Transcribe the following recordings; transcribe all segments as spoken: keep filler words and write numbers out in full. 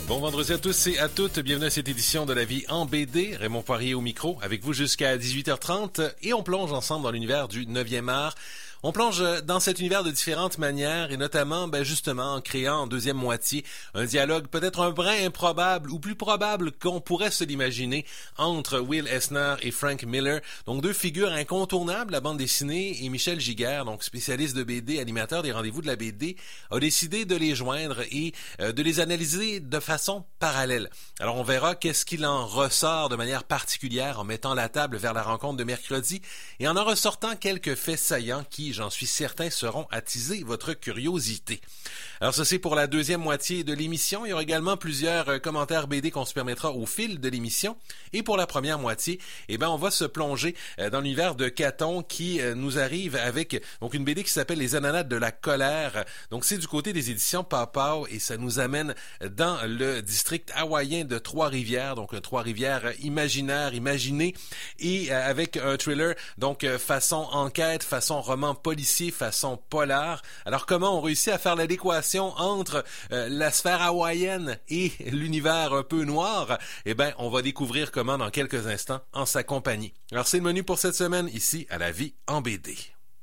Bon vendredi à tous et à toutes. Bienvenue à cette édition de La Vie en B D. Raymond Poirier au micro, avec vous jusqu'à dix-huit heures trente. Et on plonge ensemble dans l'univers du neuvième art. On plonge dans cet univers de différentes manières et notamment, ben justement, en créant en deuxième moitié un dialogue peut-être un brin improbable ou plus probable qu'on pourrait se l'imaginer entre Will Eisner et Frank Miller. Donc deux figures incontournables, la bande dessinée, et Michel Giguère, donc spécialiste de B D, animateur des rendez-vous de la B D, a décidé de les joindre et euh, de les analyser de façon parallèle. Alors on verra qu'est-ce qu'il en ressort de manière particulière en mettant la table vers la rencontre de mercredi et en en ressortant quelques faits saillants qui, j'en suis certain, seront attiser votre curiosité. Alors ça, c'est pour la deuxième moitié de l'émission. Il y aura également plusieurs euh, commentaires B D qu'on se permettra au fil de l'émission. Et pour la première moitié, eh ben, on va se plonger euh, dans l'univers de Caton qui euh, nous arrive avec donc une B D qui s'appelle Les Ananas de la colère. Donc c'est du côté des éditions Pawpaw et ça nous amène dans le district hawaïen de Trois-Rivières, donc Trois-Rivières imaginaire, imaginé, et euh, avec un thriller donc euh, façon enquête, façon roman policier, façon polar. Alors comment on réussit à faire l'adéquation entre euh, la sphère hawaïenne et l'univers un peu noir? Eh bien, on va découvrir comment dans quelques instants en sa compagnie. Alors c'est le menu pour cette semaine ici à La Vie en B D.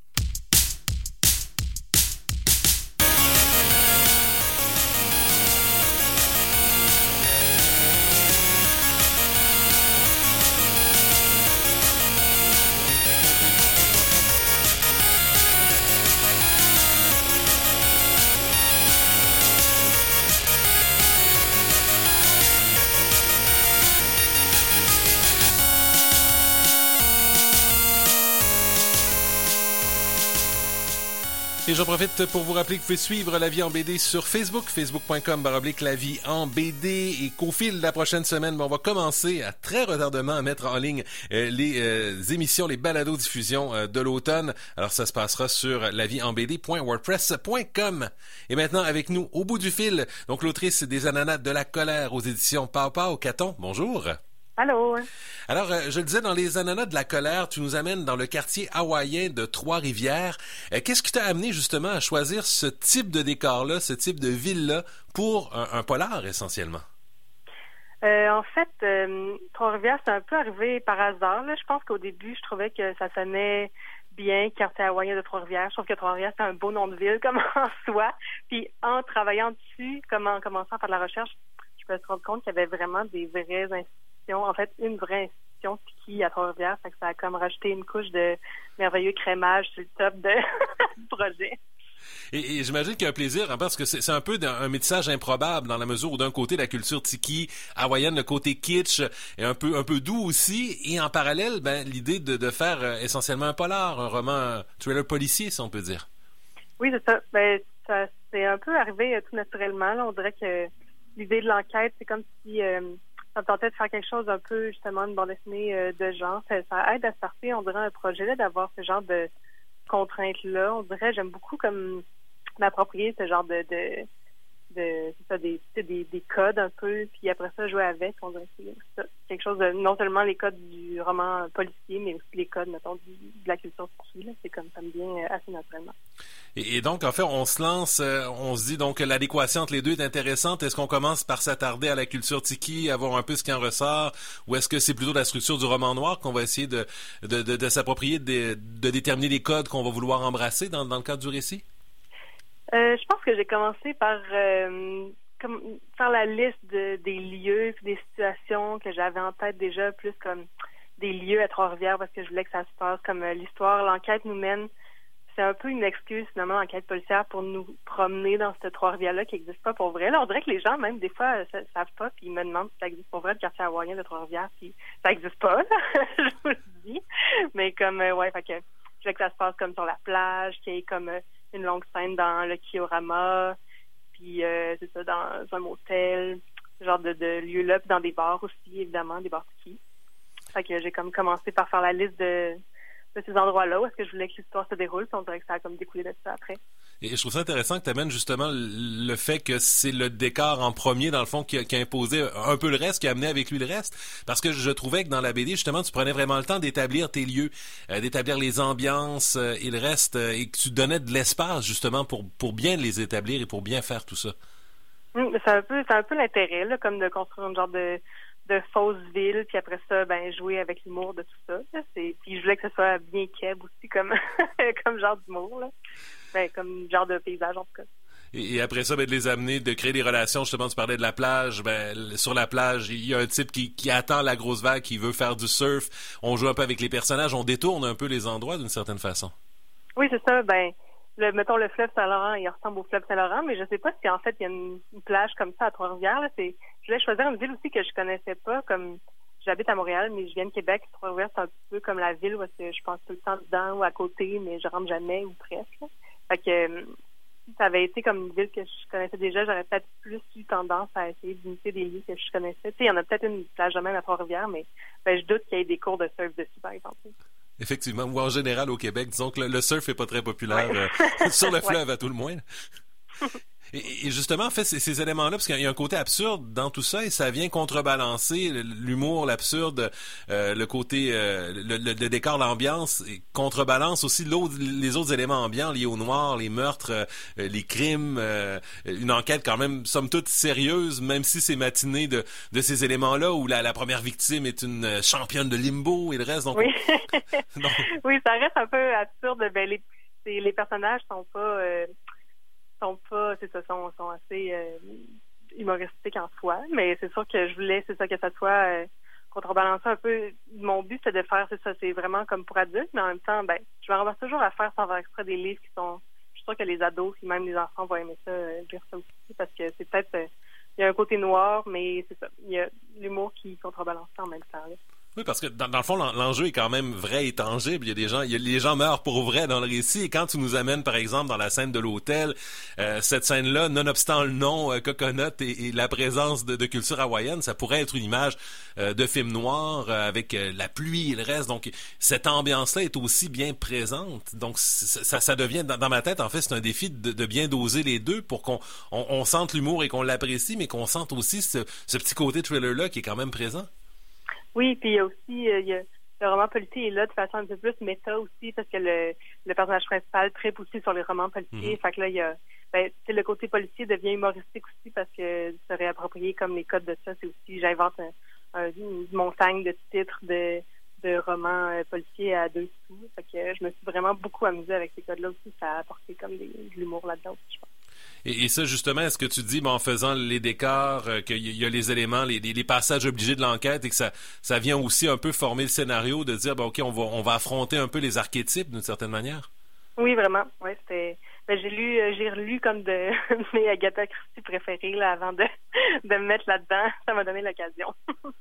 Et j'en profite pour vous rappeler que vous pouvez suivre La Vie en B D sur Facebook, facebook.com baroblique La Vie en B D, et qu'au fil de la prochaine semaine, ben, on va commencer à très retardement à mettre en ligne euh, les euh, émissions, les balados-diffusions euh, de l'automne. Alors ça se passera sur la vie en b d point wordpress point com. Et maintenant, avec nous, au bout du fil, donc l'autrice des Ananas de la colère aux éditions Pawpaw, Caton, bonjour. Allô. Alors, euh, je le disais, dans les Ananas de la colère, tu nous amènes dans le quartier hawaïen de Trois-Rivières. Euh, qu'est-ce qui t'a amené justement à choisir ce type de décor-là, ce type de ville-là, pour un, un polar essentiellement? Euh, en fait, euh, Trois-Rivières, c'est un peu arrivé par hasard. Là. Je pense qu'au début, je trouvais que ça sonnait bien, quartier hawaïen de Trois-Rivières. Je trouve que Trois-Rivières, c'est un beau nom de ville, comme en soi. Puis en travaillant dessus, comme en commençant à faire de la recherche, je me suis rendu compte qu'il y avait vraiment des vraies institutions. En fait, une vraie institution Tiki à Trois-Rivières, fait que ça a comme rajouté une couche de merveilleux crémage sur le top de du projet. Et, et j'imagine qu'il y a un plaisir, hein, parce que c'est, c'est un peu un, un métissage improbable dans la mesure où d'un côté la culture tiki hawaïenne, le côté kitsch est un peu un peu doux aussi, et en parallèle, ben l'idée de, de faire euh, essentiellement un polar, un roman un thriller policier, si on peut dire. Oui, c'est ça. Ben ça c'est un peu arrivé euh, tout naturellement. Là. On dirait que l'idée de l'enquête, c'est comme si euh, ça me tentait de faire quelque chose un peu, justement, une bande dessinée euh, de genre. Ça, ça aide à starter, on dirait, un projet-là, d'avoir ce genre de contraintes-là. On dirait, j'aime beaucoup comme m'approprier ce genre de, de, de c'est ça, des, des, des codes un peu, puis après ça, jouer avec. On dirait que c'est ça, quelque chose de, non seulement les codes du roman policier, mais aussi les codes, mettons, du, de la culture tiki, là. C'est comme ça me vient assez naturellement. Et, et donc, en fait, on se lance, euh, on se dit donc que l'adéquation entre les deux est intéressante. Est-ce qu'on commence par s'attarder à la culture tiki, à voir un peu ce qui en ressort, ou est-ce que c'est plutôt la structure du roman noir qu'on va essayer de, de, de, de s'approprier, de, de déterminer les codes qu'on va vouloir embrasser dans, dans le cadre du récit? Euh, je pense que j'ai commencé par euh, comme, faire la liste de, des lieux et des situations que j'avais en tête déjà, plus comme des lieux à Trois-Rivières, parce que je voulais que ça se passe comme euh, l'histoire, l'enquête nous mène. C'est un peu une excuse, finalement, l'enquête policière pour nous promener dans cette Trois-Rivières-là qui n'existe pas pour vrai. Là, on dirait que les gens, même, des fois, ne savent pas, puis ils me demandent si ça existe pour vrai, le quartier hawaïen de Trois-Rivières, puis ça n'existe pas, là, je vous le dis. Mais comme, euh, ouais, fait que je voulais que ça se passe comme sur la plage, qu'il y ait comme euh, une longue scène dans le Kiorama, puis euh, c'est ça, dans un motel, ce genre de, de lieux-là, puis dans des bars aussi, évidemment, des bars tiki. Fait que j'ai comme commencé par faire la liste de... de ces endroits-là où est-ce que je voulais que l'histoire se déroule, puis on dirait que ça a comme découlé de ça après. Et je trouve ça intéressant que tu amènes justement le fait que c'est le décor en premier, dans le fond, qui a, qui a imposé un peu le reste, qui a amené avec lui le reste, parce que je trouvais que dans la B D, justement, tu prenais vraiment le temps d'établir tes lieux, euh, d'établir les ambiances euh, et le reste, euh, et que tu donnais de l'espace, justement, pour, pour bien les établir et pour bien faire tout ça. Hum, c'est un peu, c'est un peu l'intérêt, là, comme de construire une genre de, de fausse ville, puis après ça, ben jouer avec l'humour de tout ça. Là. C'est, puis je voulais que ce soit bien keb aussi, comme, comme genre d'humour, là. Ben, comme genre de paysage en tout cas. Et, et après ça, ben, de les amener, de créer des relations. Justement, tu parlais de la plage. Ben, sur la plage, il y a un type qui, qui attend la grosse vague, qui veut faire du surf. On joue un peu avec les personnages, on détourne un peu les endroits d'une certaine façon. Oui, c'est ça. Ben, le, mettons le fleuve Saint-Laurent, il ressemble au fleuve Saint-Laurent, mais je sais pas si en fait il y a une, une plage comme ça à Trois-Rivières. Là. C'est, je voulais choisir une ville aussi que je connaissais pas, comme j'habite à Montréal, mais je viens de Québec. Trois-Rivières, c'est un petit peu comme la ville où je pense tout le temps dedans ou à côté, mais je rentre jamais ou presque. Là. Fait que si ça avait été comme une ville que je connaissais déjà, j'aurais peut-être plus eu tendance à essayer d'imiter des lieux que je connaissais. Tu sais, il y en a peut-être une plage de même à Trois-Rivières, mais ben, je doute qu'il y ait des cours de surf dessus, par exemple. Effectivement, ou en général au Québec, disons que le, le surf est pas très populaire ouais. euh, sur le fleuve ouais. à tout le moins. Et, et justement, en fait, ces, ces éléments-là, parce qu'il y a un côté absurde dans tout ça, et ça vient contrebalancer l'humour, l'absurde, euh, le côté, euh, le, le, le décor, l'ambiance, et contrebalance aussi l'autre, les autres éléments ambiants liés au noir, les meurtres, euh, les crimes, euh, une enquête quand même, somme toute, sérieuse, même si c'est matiné de, de ces éléments-là, où la, la première victime est une championne de limbo et le reste. Donc, oui. on... donc... oui, ça reste un peu absurde. Ben, les, les personnages sont pas... Euh... sont pas, c'est ça, sont, sont assez euh, humoristiques en soi, mais c'est sûr que je voulais, c'est ça, que ça soit euh, contrebalancé un peu. Mon but, c'est de faire, c'est ça, c'est vraiment comme pour adultes, mais en même temps, ben, je me ramasse toujours à faire sans faire exprès des livres qui sont, je suis sûre que les ados, puis même les enfants vont aimer ça, euh, lire ça aussi, parce que c'est peut-être, euh, il y a un côté noir, mais c'est ça, il y a l'humour qui contrebalance ça en même temps, là. Oui, parce que dans, dans le fond, l'enjeu est quand même vrai et tangible. Il y a des gens, il y a, les gens meurent pour vrai dans le récit. Et quand tu nous amènes, par exemple, dans la scène de l'hôtel, euh, cette scène-là, nonobstant le nom euh, Coconut et, et la présence de, de culture hawaïenne, ça pourrait être une image euh, de film noir euh, avec euh, la pluie et le reste. Donc, cette ambiance-là est aussi bien présente. Donc, ça, ça devient, dans, dans ma tête, en fait, c'est un défi de, de bien doser les deux pour qu'on on, on sente l'humour et qu'on l'apprécie, mais qu'on sente aussi ce, ce petit côté thriller-là qui est quand même présent. Oui, puis il y a aussi, euh, il y a, le roman policier est là de façon un peu plus méta aussi, parce que le, le personnage principal tripe aussi sur les romans policiers. Mm-hmm. Fait que là, il y a, ben, le côté policier devient humoristique aussi parce que se réapproprier comme les codes de ça, c'est aussi, j'invente un, un, une montagne de titres de, de romans euh, policiers à deux sous. Fait que je me suis vraiment beaucoup amusée avec ces codes-là aussi. Ça a apporté comme des, de l'humour là-dedans aussi, je pense. Et, et ça, justement, est-ce que tu dis, ben, en faisant les décors, euh, qu'il y a les éléments, les, les, les passages obligés de l'enquête et que ça, ça vient aussi un peu former le scénario, de dire, ben, OK, on va, on va affronter un peu les archétypes d'une certaine manière? Oui, vraiment. Ouais, c'était... Ben, j'ai lu, euh, j'ai relu comme de mes Agatha Christie préférées là, avant de, de me mettre là-dedans. Ça m'a donné l'occasion.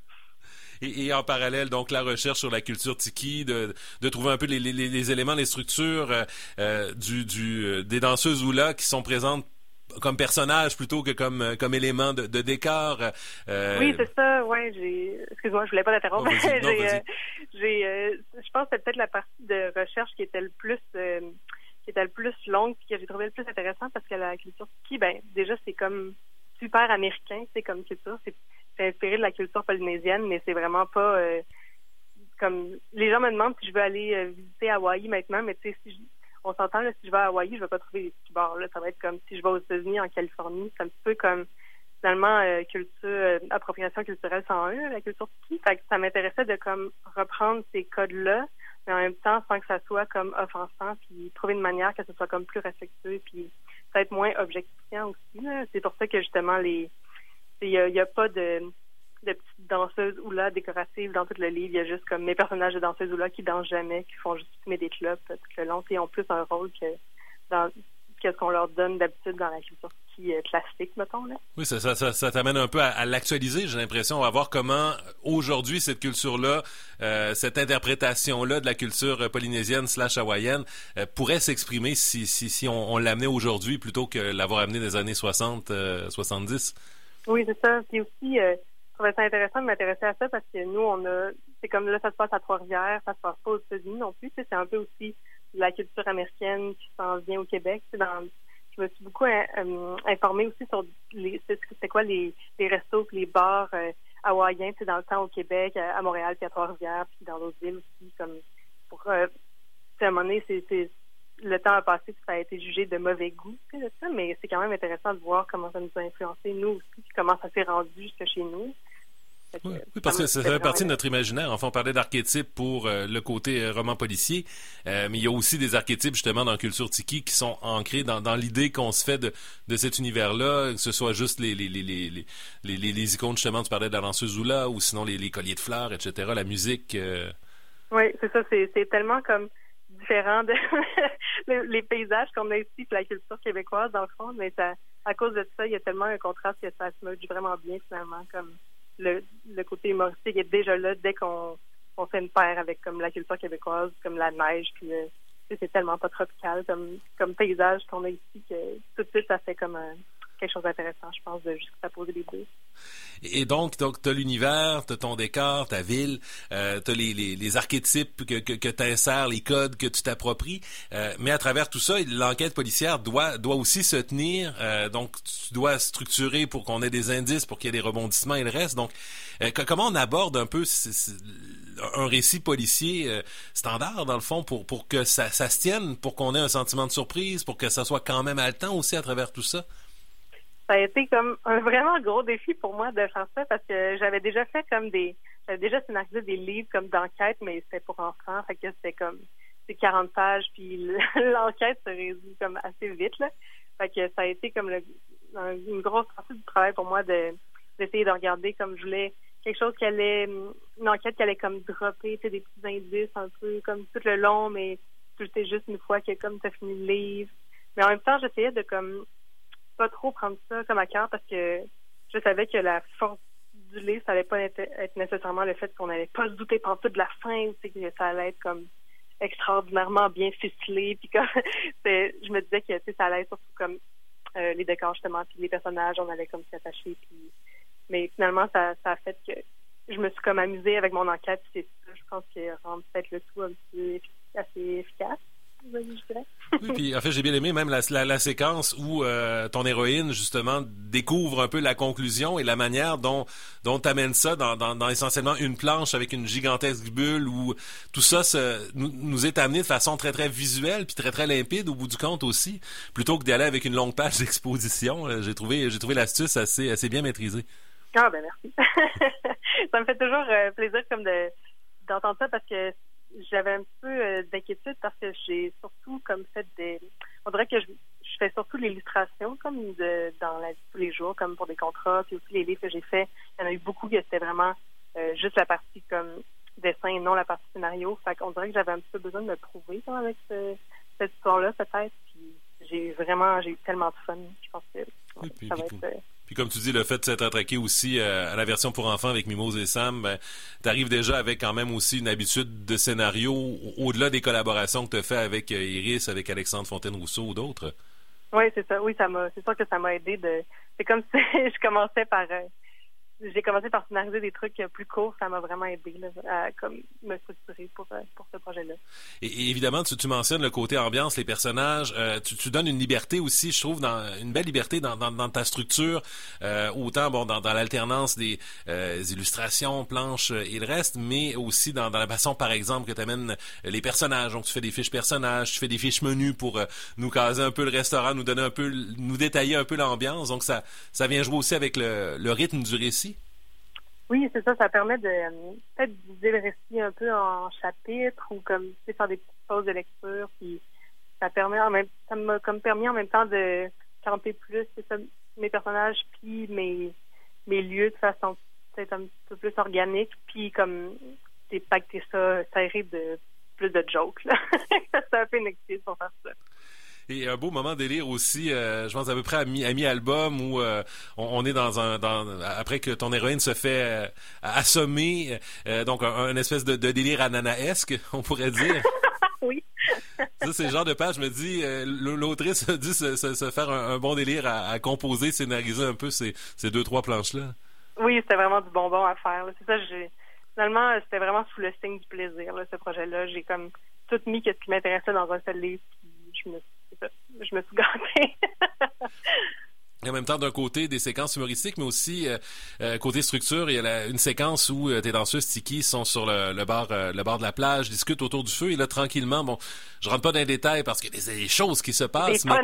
Et, et en parallèle, donc, la recherche sur la culture tiki, de, de trouver un peu les, les, les éléments, les structures euh, du, du, euh, des danseuses hula qui sont présentes comme personnages plutôt que comme comme élément de, de décor. Euh... Oui, c'est ça. Ouais, j'ai. Excuse-moi, je voulais pas t'interrompre. Oh, j'ai, non, euh, j'ai, euh, je pense que c'est peut-être la partie de recherche qui était le plus, euh, qui était le plus longue, puis que j'ai trouvé le plus intéressant parce que la culture tiki, ben déjà c'est comme super américain, c'est comme culture, c'est, c'est inspiré de la culture polynésienne, mais c'est vraiment pas euh, comme. Les gens me demandent si je veux aller euh, visiter Hawaï maintenant, mais tu sais si je... on s'entend, là, si je vais à Hawaï, je vais pas trouver des ski bars, là. Ça va être comme si je vais aux États-Unis, en Californie. C'est un petit peu comme, finalement, euh, culture, euh, appropriation culturelle cent un, la culture ski. Fait que ça m'intéressait de, comme, reprendre ces codes-là, mais en même temps, sans que ça soit, comme, offensant, puis trouver une manière que ce soit, comme, plus respectueux, puis peut-être moins objectifiant aussi, là. C'est pour ça que, justement, les, il y a, y a pas de, de petites danseuses oula décoratives dans tout le livre. Il y a juste comme mes personnages de danseuses oula qui dansent jamais, qui font juste fumer des clopes tout le long. Ils ont plus un rôle que dans que ce qu'on leur donne d'habitude dans la culture qui est classique, mettons. Là. Oui, ça, ça, ça, ça t'amène un peu à, à l'actualiser, j'ai l'impression. On va voir comment, aujourd'hui, cette culture-là, euh, cette interprétation-là de la culture polynésienne slash hawaïenne euh, pourrait s'exprimer si, si, si on, on l'amenait aujourd'hui plutôt que l'avoir amené des années soixante, euh, soixante-dix. Oui, c'est ça. Puis aussi... Euh, je trouvais ça intéressant de m'intéresser à ça parce que nous, on a, c'est comme là, ça se passe à Trois-Rivières, ça se passe pas aux États-Unis non plus. C'est un peu aussi la culture américaine qui s'en vient au Québec. Dans, je me suis beaucoup euh, informée aussi sur les, c'est, c'est quoi les, les restos, les bars euh, hawaïens, dans le temps au Québec, à Montréal, puis à Trois-Rivières, puis dans d'autres villes aussi, comme pour, euh, à un moment donné, c'est, c'est le temps a passé, puis ça a été jugé de mauvais goût, tu sais, de ça, mais c'est quand même intéressant de voir comment ça nous a influencé, nous aussi, puis comment ça s'est rendu jusque chez nous. Que, oui, oui, parce que ça fait partie de notre imaginaire. Enfin, on parlait d'archétypes pour euh, le côté euh, roman policier, euh, mais il y a aussi des archétypes, justement, dans la culture tiki qui sont ancrés dans, dans l'idée qu'on se fait de, de cet univers-là, que ce soit juste les, les, les, les, les, les, les, les icônes, justement, tu parlais de la danseuse Zula, ou sinon les, les colliers de fleurs, et cetera, la musique. Euh... Oui, c'est ça, c'est, c'est tellement comme différent de les paysages qu'on a ici, puis la culture québécoise, dans le fond, mais ça, à cause de ça, il y a tellement un contraste que ça se merge vraiment bien, finalement, comme Le, le côté humoristique est déjà là dès qu'on on fait une paire avec comme la culture québécoise, comme la neige, puis euh, c'est tellement pas tropical comme, comme paysage qu'on a ici que tout de suite ça fait comme un, quelque chose d'intéressant, je pense, de juste poser les deux. Et donc, donc t'as l'univers, t'as ton décor, ta ville, euh, t'as les, les, les archétypes que, que, que t'insères, les codes que tu t'appropries, euh, mais à travers tout ça, l'enquête policière doit, doit aussi se tenir, euh, donc tu dois structurer pour qu'on ait des indices, pour qu'il y ait des rebondissements et le reste. Donc, euh, comment on aborde un peu c- c- un récit policier euh, standard, dans le fond, pour, pour que ça, ça se tienne, pour qu'on ait un sentiment de surprise, pour que ça soit quand même haletant aussi à travers tout ça? Ça a été comme un vraiment gros défi pour moi de faire ça parce que j'avais déjà fait comme des j'avais déjà scénarisé des livres comme d'enquête, mais c'était pour enfants, fait que c'était comme c'est quarante pages, puis l'enquête se résout comme assez vite là. Fait que ça a été comme le, un, une grosse partie du travail pour moi de d'essayer de regarder comme je voulais quelque chose qui allait une enquête qui allait comme dropper, tu sais, des petits indices un peu comme tout le long, mais tu le sais juste une fois que comme t'as fini le livre. Mais en même temps, j'essayais de comme pas trop prendre ça comme à cœur parce que je savais que la force du livre, ça allait pas être, être nécessairement le fait qu'on allait pas se douter pendant toute la fin, tu sais, que ça allait être comme extraordinairement bien ficelé, puis comme je me disais que tu sais, ça allait être surtout comme euh, les décors justement, puis les personnages, on allait comme s'attacher, puis mais finalement ça, ça a fait que je me suis comme amusée avec mon enquête, puis c'est ça, je pense que rend peut-être le tout un petit assez efficace. Oui, puis en fait, j'ai bien aimé même la, la, la séquence où euh, ton héroïne, justement, découvre un peu la conclusion et la manière dont dont t'amènes ça dans, dans, dans essentiellement une planche avec une gigantesque bulle où tout ça se, nous, nous est amené de façon très, très visuelle puis très, très limpide au bout du compte aussi, plutôt que d'aller avec une longue page d'exposition. J'ai trouvé, j'ai trouvé l'astuce assez, assez bien maîtrisée. Ah, ben merci. Ça me fait toujours euh, plaisir comme de d'entendre ça parce que j'avais un peu euh, d'inquiétude parce que j'ai surtout comme fait des... On dirait que je, je fais surtout l'illustration comme de, dans la vie de tous les jours, comme pour des contrats, puis aussi les livres que j'ai faits. Il y en a eu beaucoup que c'était vraiment euh, juste la partie comme dessin et non la partie scénario. Fait qu'on dirait que j'avais un petit peu besoin de me prouver comme, avec ce, cette histoire-là peut-être. Puis j'ai vraiment, j'ai eu tellement de fun. Je pense que oui, puis, ça va puis, être... Euh, Puis comme tu dis, le fait de s'être attraqué aussi euh, à la version pour enfants avec Mimose et Sam, ben, t'arrives déjà avec quand même aussi une habitude de scénario au-delà des collaborations que tu as fait avec euh, Iris, avec Alexandre Fontaine-Rousseau ou d'autres. Oui, c'est ça. Oui, ça m'a. C'est sûr que ça m'a aidé de. C'est comme si je commençais par. Euh, j'ai commencé par scénariser des trucs plus courts, ça m'a vraiment aidé là, à comme me structurer pour pour ce projet-là. Et, et évidemment, tu, tu mentionnes le côté ambiance, les personnages. Euh, tu, tu donnes une liberté aussi, je trouve, dans une belle liberté dans, dans, dans ta structure, euh, autant bon dans, dans l'alternance des euh, illustrations, planches et le reste, mais aussi dans, dans la façon, par exemple, que tu amènes les personnages. Donc, tu fais des fiches personnages, tu fais des fiches menus pour euh, nous caser un peu le restaurant, nous donner un peu, nous détailler un peu l'ambiance. Donc, ça, ça vient jouer aussi avec le, le rythme du récit. Oui, c'est ça, ça permet de euh, peut-être diviser le récit un peu en chapitres ou comme tu sais, faire des petites pauses de lecture, puis ça permet en même ça m'a comme permis en même temps de camper plus c'est ça, mes personnages puis mes mes lieux de façon peut-être un peu plus organique, puis comme c'est pacter ça serré de plus de jokes là. C'est un peu une excuse pour faire ça. Et un beau moment délire aussi, euh, je pense à peu près à, mi, à mi-album où euh, on, on est dans un dans après que ton héroïne se fait euh, assommer, euh, donc un, un espèce de, de délire ananaesque, on pourrait dire. Oui. Ça, c'est le genre de page, je me dis, euh, l'autrice a dû se, se, se faire un, un bon délire à, à composer, scénariser un peu ces, ces deux, trois planches-là. Oui, c'était vraiment du bonbon à faire. Là. C'est ça, j'ai finalement, c'était vraiment sous le signe du plaisir, là, ce projet-là. J'ai comme tout mis ce qui m'intéressait dans un seul livre, puis je me je me suis gâtée. Et en même temps, d'un côté, des séquences humoristiques, mais aussi euh, euh, côté structure, il y a la, une séquence où euh, tes danseuses Tiki sont sur le, le bord euh, le bord de la plage, discutent autour du feu, et là, tranquillement, bon, je rentre pas dans les détails parce qu'il y a des choses qui se passent, mais,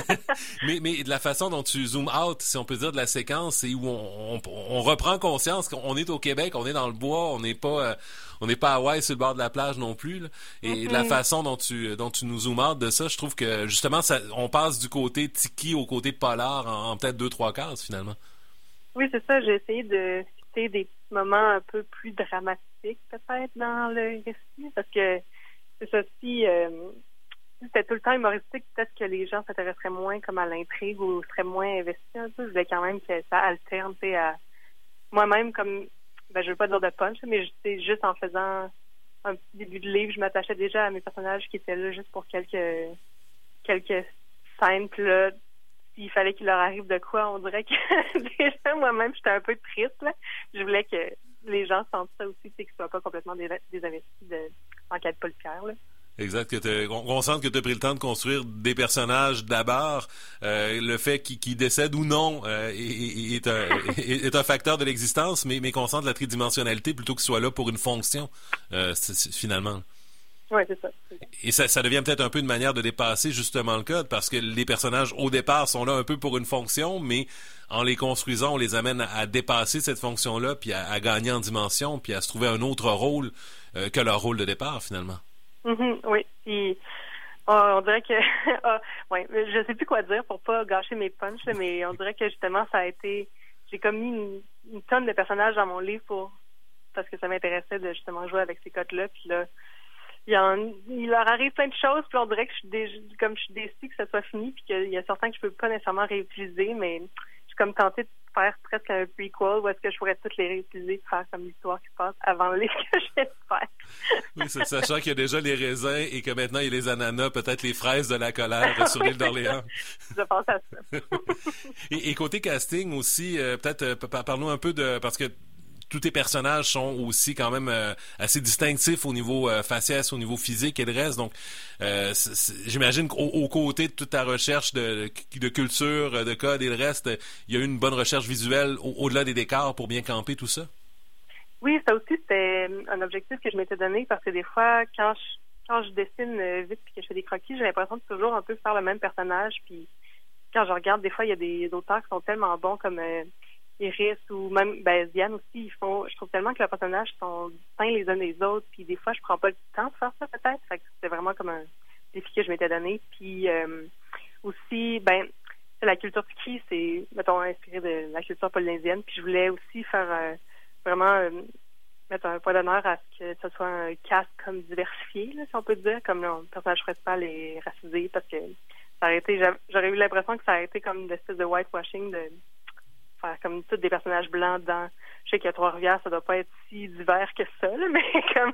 mais, mais de la façon dont tu zoom out, si on peut dire, de la séquence, et où on, on, on reprend conscience qu'on est au Québec, on est dans le bois, on n'est pas... Euh, on n'est pas à Hawaï sur le bord de la plage non plus, là. Et mm-hmm. la façon dont tu dont tu nous zoom out de ça, je trouve que justement ça, on passe du côté Tiki au côté polar en, en peut-être deux trois cases finalement. Oui, c'est ça. J'ai essayé de citer des moments un peu plus dramatiques peut-être dans le récit, parce que c'est ça. Si, euh, si c'était tout le temps humoristique, peut-être que les gens s'intéresseraient moins comme à l'intrigue ou seraient moins investis un peu. Je voulais quand même que ça alterne, tu sais, à moi-même comme ben, je veux pas dire de punch, mais c'est juste en faisant un petit début de livre, je m'attachais déjà à mes personnages qui étaient là juste pour quelques quelques scènes. Puis là, s'il fallait qu'il leur arrive de quoi, on dirait que déjà moi-même, j'étais un peu triste, là. Je voulais que les gens sentent ça aussi, c'est qu'ils soient pas complètement désinvestis de l'enquête policière, là. Exact, que t'as, on, on sente que tu as pris le temps de construire des personnages d'abord. Euh, le fait qu'ils, qu'ils décèdent ou non euh, est, est, un, est, est un facteur de l'existence, mais, mais qu'on sente la tridimensionnalité plutôt qu'ils soient là pour une fonction, euh, c'est, c'est, finalement. Oui, c'est ça. Et ça, ça devient peut-être un peu une manière de dépasser justement le code, parce que les personnages, au départ, sont là un peu pour une fonction, mais en les construisant, on les amène à, à dépasser cette fonction-là, puis à, à gagner en dimension, puis à se trouver un autre rôle euh, que leur rôle de départ, finalement. Mm-hmm, oui, puis oh, on dirait que oh, ouais, je sais plus quoi dire pour pas gâcher mes punchs, mais on dirait que justement ça a été, j'ai comme mis une, une tonne de personnages dans mon livre pour parce que ça m'intéressait de justement jouer avec ces codes-là, puis là il, y en, il leur arrive plein de choses, puis on dirait que je suis dé, comme je suis déçue que ça soit fini, puis qu'il y a certains que je peux pas nécessairement réutiliser, mais je suis comme tentée de faire presque un prequel où est-ce que je pourrais toutes les réutiliser pour faire comme l'histoire qui se passe avant le livre que je vais faire. Oui, c'est sachant qu'il y a déjà les raisins et que maintenant il y a les ananas, peut-être les fraises de la colère sur l'île d'Orléans. Je pense à ça. et, et côté casting aussi, euh, peut-être euh, parle-nous un peu de... parce que tous tes personnages sont aussi quand même euh, assez distinctifs au niveau euh, faciès, au niveau physique et le reste. Donc, euh, c'est, c'est, j'imagine qu'au au côté de toute ta recherche de, de culture, de code et le reste, il y a eu une bonne recherche visuelle au, au-delà des décors pour bien camper tout ça? Oui, ça aussi, c'était un objectif que je m'étais donné parce que des fois, quand je, quand je dessine vite et que je fais des croquis, j'ai l'impression de toujours un peu faire le même personnage. Puis quand je regarde, des fois, il y a des auteurs qui sont tellement bons comme... Euh, Iris ou même ben, Diane aussi, ils font, je trouve tellement que leurs personnages sont distincts les uns des autres, puis des fois je prends pas le temps de faire ça peut-être, fait que c'était vraiment comme un défi que je m'étais donné. Puis euh, aussi, ben la culture Tiki, c'est mettons inspiré de la culture polynésienne, puis je voulais aussi faire euh, vraiment euh, mettre un point d'honneur à ce que ce soit un cast comme diversifié, là, si on peut dire, comme le personnage principal est racisé, parce que ça aurait été, j'aurais eu l'impression que ça aurait été comme une espèce de whitewashing de faire comme tous des personnages blancs dans... Je sais qu'à Trois-Rivières, ça doit pas être si divers que ça, là, mais comme...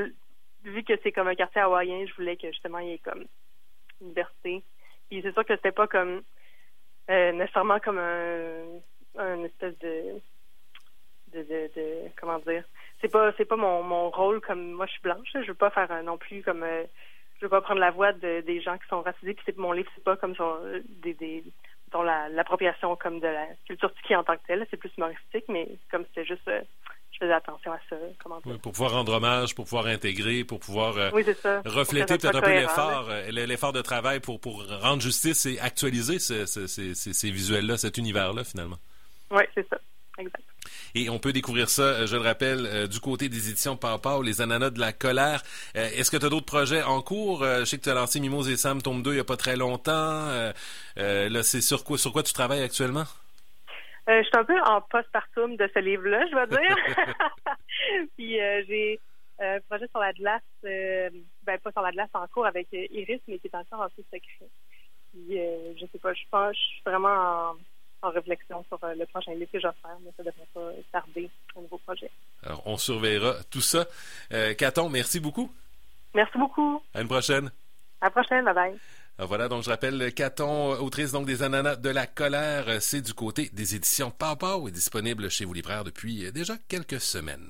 Vu que c'est comme un quartier hawaïen, je voulais que, justement, il y ait comme une diversité. Puis c'est sûr que c'était pas comme... Euh, nécessairement comme un... un espèce de... De, de, de... Comment dire? C'est pas c'est pas mon, mon rôle comme... Moi, je suis blanche, là, je veux pas faire un, non plus comme... Euh, je veux pas prendre la voix de, des gens qui sont racisés, puis c'est, mon livre, c'est pas comme sur, des... des dont la, l'appropriation comme de la culture Tiki en tant que telle, c'est plus humoristique, mais comme c'était juste, euh, je faisais attention à ça. Comment dire. Oui, pour pouvoir rendre hommage, pour pouvoir intégrer, pour pouvoir euh, oui, c'est ça. refléter peut-être un peu l'effort, euh, l'effort de travail pour, pour rendre justice et actualiser ce, ce, ces, ces, ces visuels-là, cet univers-là, finalement. Oui, c'est ça. Exact. Et on peut découvrir ça, je le rappelle, euh, du côté des éditions Pau-Pau, Les Ananas de la colère. Euh, est-ce que tu as d'autres projets en cours? Euh, je sais que tu as lancé Mimose et Sam, tome deux, il n'y a pas très longtemps. Euh, euh, là, c'est sur quoi, sur quoi tu travailles actuellement? Euh, je suis un peu en postpartum de ce livre-là, je vais dire. Puis euh, j'ai un projet sur la glace, euh, ben pas sur la glace en cours avec Iris, mais qui est encore un peu secret. Puis euh, je sais pas, je pense, je suis vraiment en... en réflexion sur euh, le prochain livre que je vais faire, mais ça ne devrait pas tarder au nouveau projet. Alors, on surveillera tout ça. Euh, Caton, merci beaucoup. Merci beaucoup. À une prochaine. À la prochaine, bye bye. Alors voilà, donc je rappelle, Caton, autrice donc des Ananas de la colère, c'est du côté des éditions Pau-Pau et disponible chez vos libraires depuis déjà quelques semaines.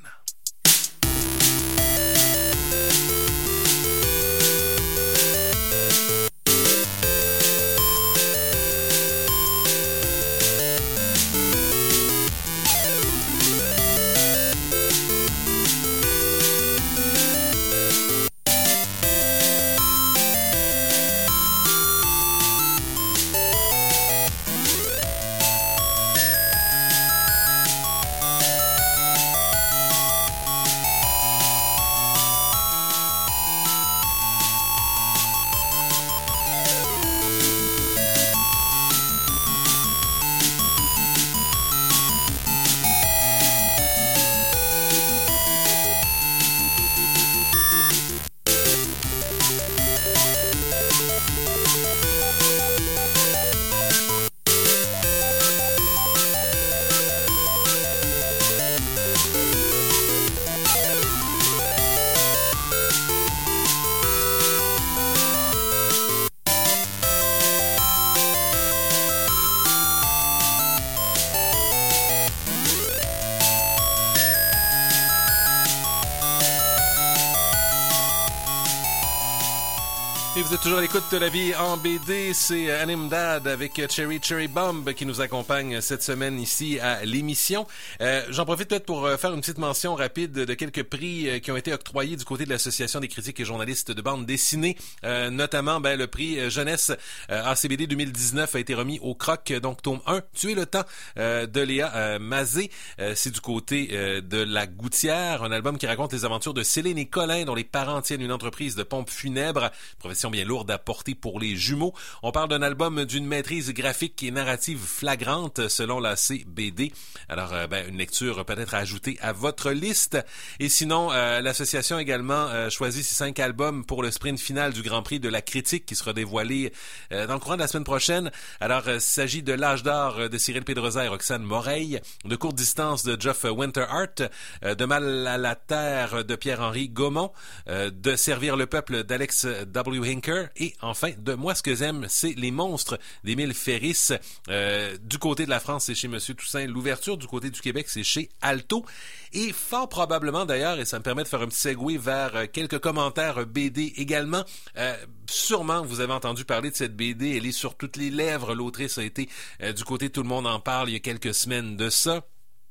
vous êtes toujours à l'écoute de La Vie en B D. C'est Anim Dad avec Cherry Cherry Bomb qui nous accompagne cette semaine ici à l'émission. Euh, j'en profite peut-être pour faire une petite mention rapide de quelques prix qui ont été octroyés du côté de l'Association des critiques et journalistes de bande dessinée. Euh, notamment, ben, le prix Jeunesse euh, A C B D deux mille dix-neuf a été remis au Croc, donc tome un, Tuer le temps euh, de Léa euh, Mazé. Euh, c'est du côté euh, de La Gouttière, un album qui raconte les aventures de Céline et Colin, dont les parents tiennent une entreprise de pompes funèbres. Profession bien lourde à porter pour les jumeaux. On parle d'un album d'une maîtrise graphique et narrative flagrante selon la C B D. Alors, euh, ben, une lecture peut-être à ajouter à votre liste. Et sinon, euh, l'association a également euh, choisi ces cinq albums pour le sprint final du Grand Prix de la critique qui sera dévoilé euh, dans le courant de la semaine prochaine. Alors, euh, il s'agit de L'âge d'or de Cyril Pedrosa et Roxane Moreille, de Courte distance de Geoff Winterhart, euh, de Mal à la terre de Pierre-Henri Gaumont, euh, de Servir le peuple d'Alex W. Hinker, et enfin, de Moi, ce que j'aime, c'est Les monstres d'Émile Ferris. Euh, du côté de la France, c'est chez Monsieur Toussaint l'ouverture. Du côté du Québec, c'est chez Alto. Et fort probablement, d'ailleurs, et ça me permet de faire un petit segue vers quelques commentaires B D également, euh, sûrement vous avez entendu parler de cette B D. Elle est sur toutes les lèvres. L'autrice a été euh, du côté Tout le monde en parle il y a quelques semaines de ça.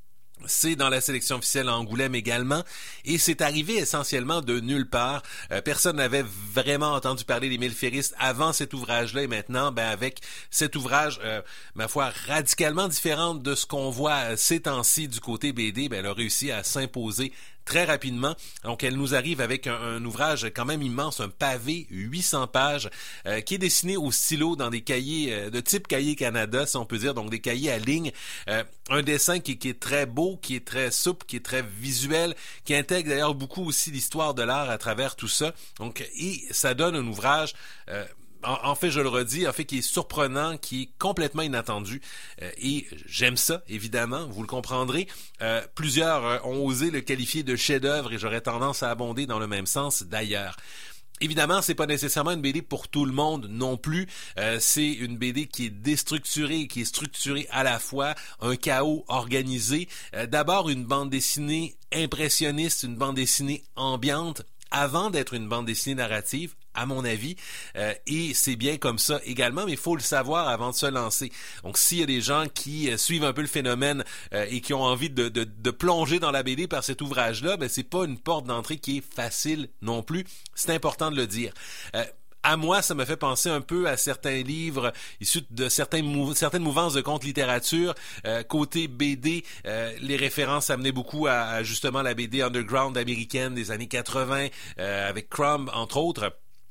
C'est dans la sélection officielle à Angoulême également, et c'est arrivé essentiellement de nulle part. Euh, personne n'avait vraiment entendu parler d'Émile Ferris avant cet ouvrage-là, et maintenant, ben avec cet ouvrage, euh, ma foi, radicalement différent de ce qu'on voit ces temps-ci du côté B D, ben elle a réussi à s'imposer très rapidement. Donc, elle nous arrive avec un, un ouvrage quand même immense, un pavé, huit cents pages, euh, qui est dessiné au stylo dans des cahiers euh, de type cahier Canada, si on peut dire, donc des cahiers à ligne. Euh, un dessin qui, qui est très beau, qui est très souple, qui est très visuel, qui intègre d'ailleurs beaucoup aussi l'histoire de l'art à travers tout ça. Donc, et ça donne un ouvrage... Euh, En, en fait, je le redis, en fait, qui est surprenant, qui est complètement inattendu. Euh, et j'aime ça, évidemment, vous le comprendrez. Euh, plusieurs euh, ont osé le qualifier de chef-d'œuvre et j'aurais tendance à abonder dans le même sens d'ailleurs. Évidemment, c'est pas nécessairement une B D pour tout le monde non plus. Euh, c'est une B D qui est déstructurée, qui est structurée à la fois, un chaos organisé. Euh, d'abord, une bande dessinée impressionniste, une bande dessinée ambiante, avant d'être une bande dessinée narrative, à mon avis, euh, et c'est bien comme ça également, mais il faut le savoir avant de se lancer. Donc, s'il y a des gens qui euh, suivent un peu le phénomène euh, et qui ont envie de, de, de plonger dans la B D par cet ouvrage-là, ben c'est pas une porte d'entrée qui est facile non plus. C'est important de le dire. Euh, À moi, ça me fait penser un peu à certains livres issus de certains mou- certaines mouvances de conte littérature. Euh, côté B D, euh, les références amenaient beaucoup à, à justement la B D underground américaine des années quatre-vingts, euh, avec Crumb, entre autres.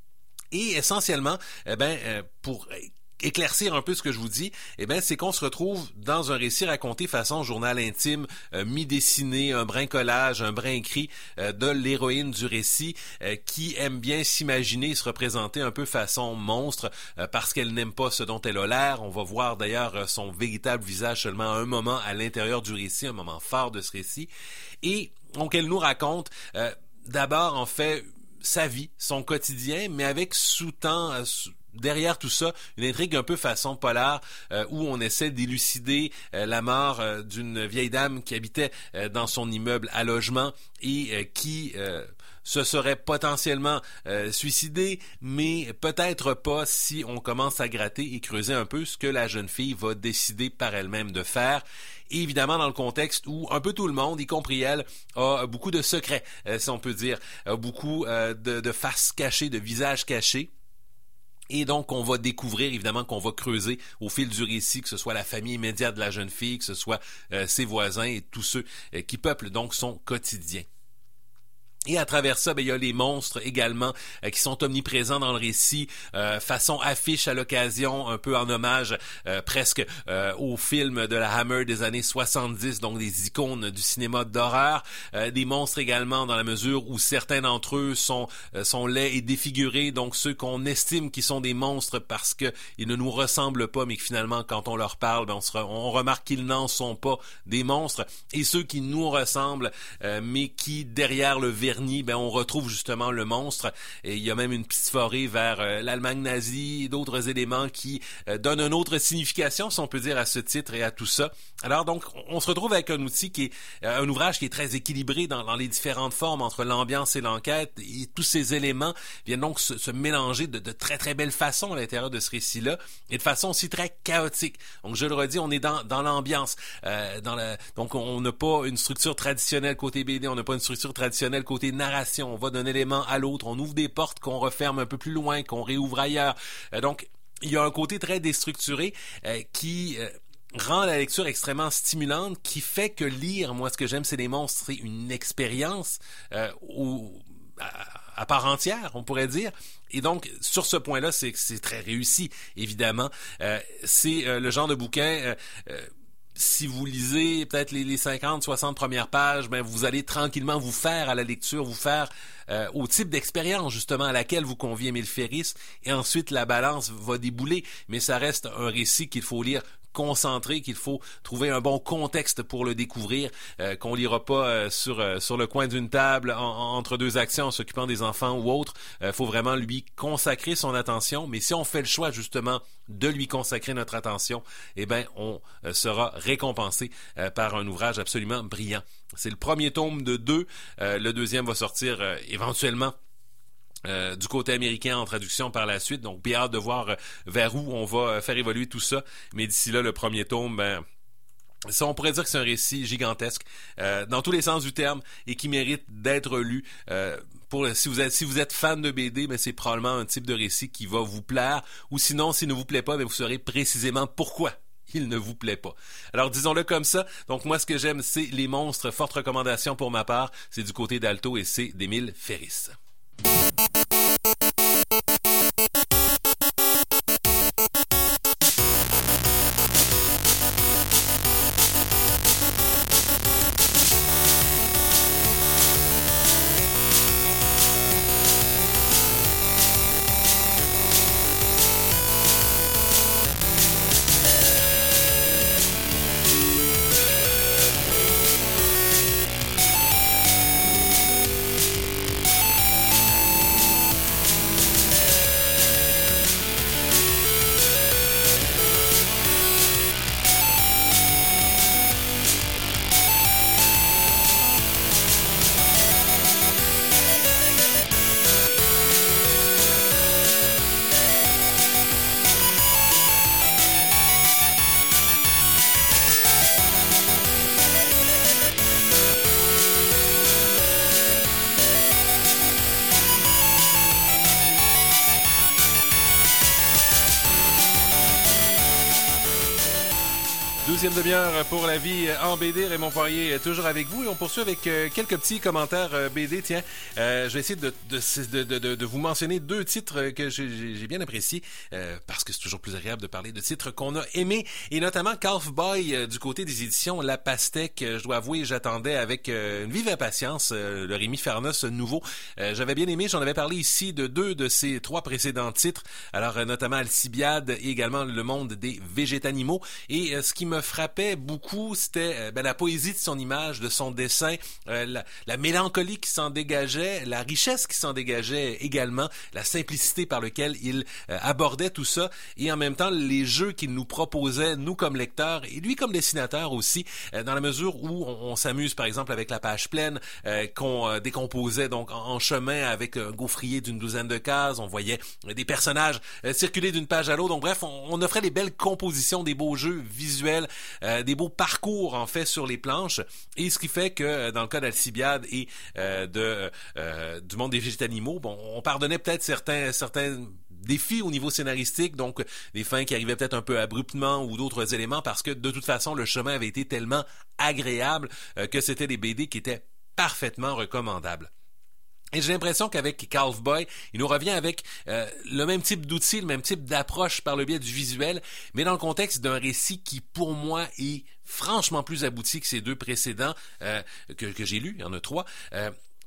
Et essentiellement, eh ben, euh, pour éclaircir un peu ce que je vous dis, eh ben, c'est qu'on se retrouve dans un récit raconté façon journal intime, euh, mi-dessiné, un brincolage, un brin écrit euh, de l'héroïne du récit euh, qui aime bien s'imaginer, se représenter un peu façon monstre euh, parce qu'elle n'aime pas ce dont elle a l'air. On va voir d'ailleurs son véritable visage seulement à un moment à l'intérieur du récit, un moment fort de ce récit. Et donc, elle nous raconte euh, d'abord, en fait, sa vie, son quotidien, mais avec sous-temps, euh, sous, derrière tout ça, une intrigue un peu façon polar euh, où on essaie d'élucider euh, la mort euh, d'une vieille dame qui habitait euh, dans son immeuble à logement et euh, qui euh, se serait potentiellement euh, suicidée, mais peut-être pas si on commence à gratter et creuser un peu ce que la jeune fille va décider par elle-même de faire. Et évidemment, dans le contexte où un peu tout le monde, y compris elle, a beaucoup de secrets, euh, si on peut dire, a beaucoup euh, de, de faces cachées, de visages cachés. Et donc, on va découvrir, évidemment, qu'on va creuser au fil du récit, que ce soit la famille immédiate de la jeune fille, que ce soit euh, ses voisins et tous ceux euh, qui peuplent donc son quotidien. Et à travers ça, ben, il y a les monstres également euh, qui sont omniprésents dans le récit, euh, façon affiche à l'occasion, un peu en hommage euh, presque euh, au film de la Hammer des années soixante-dix, donc des icônes du cinéma d'horreur. Euh, des monstres également dans la mesure où certains d'entre eux sont euh, sont laids et défigurés, donc ceux qu'on estime qui sont des monstres parce que ils ne nous ressemblent pas, mais que finalement quand on leur parle, ben, on, se re- on remarque qu'ils n'en sont pas des monstres. Et ceux qui nous ressemblent, euh, mais qui derrière le vernis dernier, ben on retrouve justement le monstre. Et il y a même une petite forêt vers euh, l'Allemagne nazie, d'autres éléments qui euh, donnent une autre signification, si on peut dire, à ce titre et à tout ça. Alors donc, on se retrouve avec un outil qui est euh, un ouvrage qui est très équilibré dans, dans les différentes formes entre l'ambiance et l'enquête, et tous ces éléments viennent donc se, se mélanger de, de très très belle façon à l'intérieur de ce récit-là, et de façon aussi très chaotique. Donc je le redis, on est dans, dans l'ambiance, euh, dans la, donc on n'a pas une structure traditionnelle côté B D, on n'a pas une structure traditionnelle côté narration. On va d'un élément à l'autre, on ouvre des portes qu'on referme un peu plus loin, qu'on réouvre ailleurs. Euh, donc il y a un côté très déstructuré euh, qui euh, rend la lecture extrêmement stimulante, qui fait que lire, moi ce que j'aime c'est les monstres, c'est une expérience euh, où, à, à part entière, on pourrait dire. Et donc, sur ce point-là, c'est, c'est très réussi, évidemment. Euh, c'est euh, le genre de bouquin... Euh, euh, si vous lisez peut-être les, les cinquante, soixante premières pages, ben vous allez tranquillement vous faire à la lecture, vous faire euh, au type d'expérience justement à laquelle vous convie Émile Ferris, et ensuite la balance va débouler, mais ça reste un récit qu'il faut lire concentré, qu'il faut trouver un bon contexte pour le découvrir, euh, qu'on lira pas euh, sur euh, sur le coin d'une table en, en, entre deux actions en s'occupant des enfants ou autre. Euh, faut vraiment lui consacrer son attention, mais si on fait le choix justement de lui consacrer notre attention, eh ben on euh, sera récompensé euh, par un ouvrage absolument brillant. C'est le premier tome de deux, euh, le deuxième va sortir euh, éventuellement Euh, du côté américain en traduction par la suite, donc bien hâte de voir euh, vers où on va euh, faire évoluer tout ça, mais d'ici là, le premier tome, ben, ça, on pourrait dire que c'est un récit gigantesque, euh, dans tous les sens du terme, et qui mérite d'être lu. Euh, pour, si vous êtes, si vous êtes fan de B D, ben, c'est probablement un type de récit qui va vous plaire, ou sinon, s'il ne vous plaît pas, ben, vous saurez précisément pourquoi il ne vous plaît pas. Alors, disons-le comme ça. Donc, moi, ce que j'aime, c'est les monstres. Forte recommandation pour ma part. C'est du côté d'Alto et c'est d'Émile Ferris. Deuxième demi-heure pour la vie en B D. Raymond Poirier est toujours avec vous et on poursuit avec euh, quelques petits commentaires euh, B D. Tiens, euh, je vais essayer de, de, de, de, de vous mentionner deux titres que j'ai, j'ai bien appréciés euh, parce que c'est toujours plus agréable de parler de titres qu'on a aimés, et notamment Calf Boy euh, du côté des éditions La Pastèque. Je dois avouer, j'attendais avec euh, une vive impatience euh, le Rémi Farnos nouveau. Euh, j'avais bien aimé, j'en avais parlé ici de deux de ces trois précédents titres, alors euh, notamment Alcibiade et également Le Monde des Végétanimaux. Et euh, ce qui me frappait beaucoup, c'était euh, ben, la poésie de son image, de son dessin, euh, la, la mélancolie qui s'en dégageait, la richesse qui s'en dégageait également, la simplicité par laquelle il euh, abordait tout ça, et en même temps les jeux qu'il nous proposait, nous comme lecteurs, et lui comme dessinateur aussi, euh, dans la mesure où on, on s'amuse par exemple avec la page pleine, euh, qu'on euh, décomposait donc en, en chemin avec un gaufrier d'une douzaine de cases, on voyait euh, des personnages euh, circuler d'une page à l'autre, donc bref, on, on offrait des belles compositions, des beaux jeux visuels, Euh, des beaux parcours en fait sur les planches, et ce qui fait que euh, dans le cas d'Alcibiade et euh, de euh, du Monde des Végétanimaux, bon, on pardonnait peut-être certains certains défis au niveau scénaristique, donc des fins qui arrivaient peut-être un peu abruptement ou d'autres éléments, parce que de toute façon le chemin avait été tellement agréable euh, que c'était des B D qui étaient parfaitement recommandables. Et j'ai l'impression qu'avec Calf Boy, il nous revient avec euh, le même type d'outils, le même type d'approche par le biais du visuel, mais dans le contexte d'un récit qui, pour moi, est franchement plus abouti que ces deux précédents euh, que, que j'ai lus. Il y en a trois. Euh,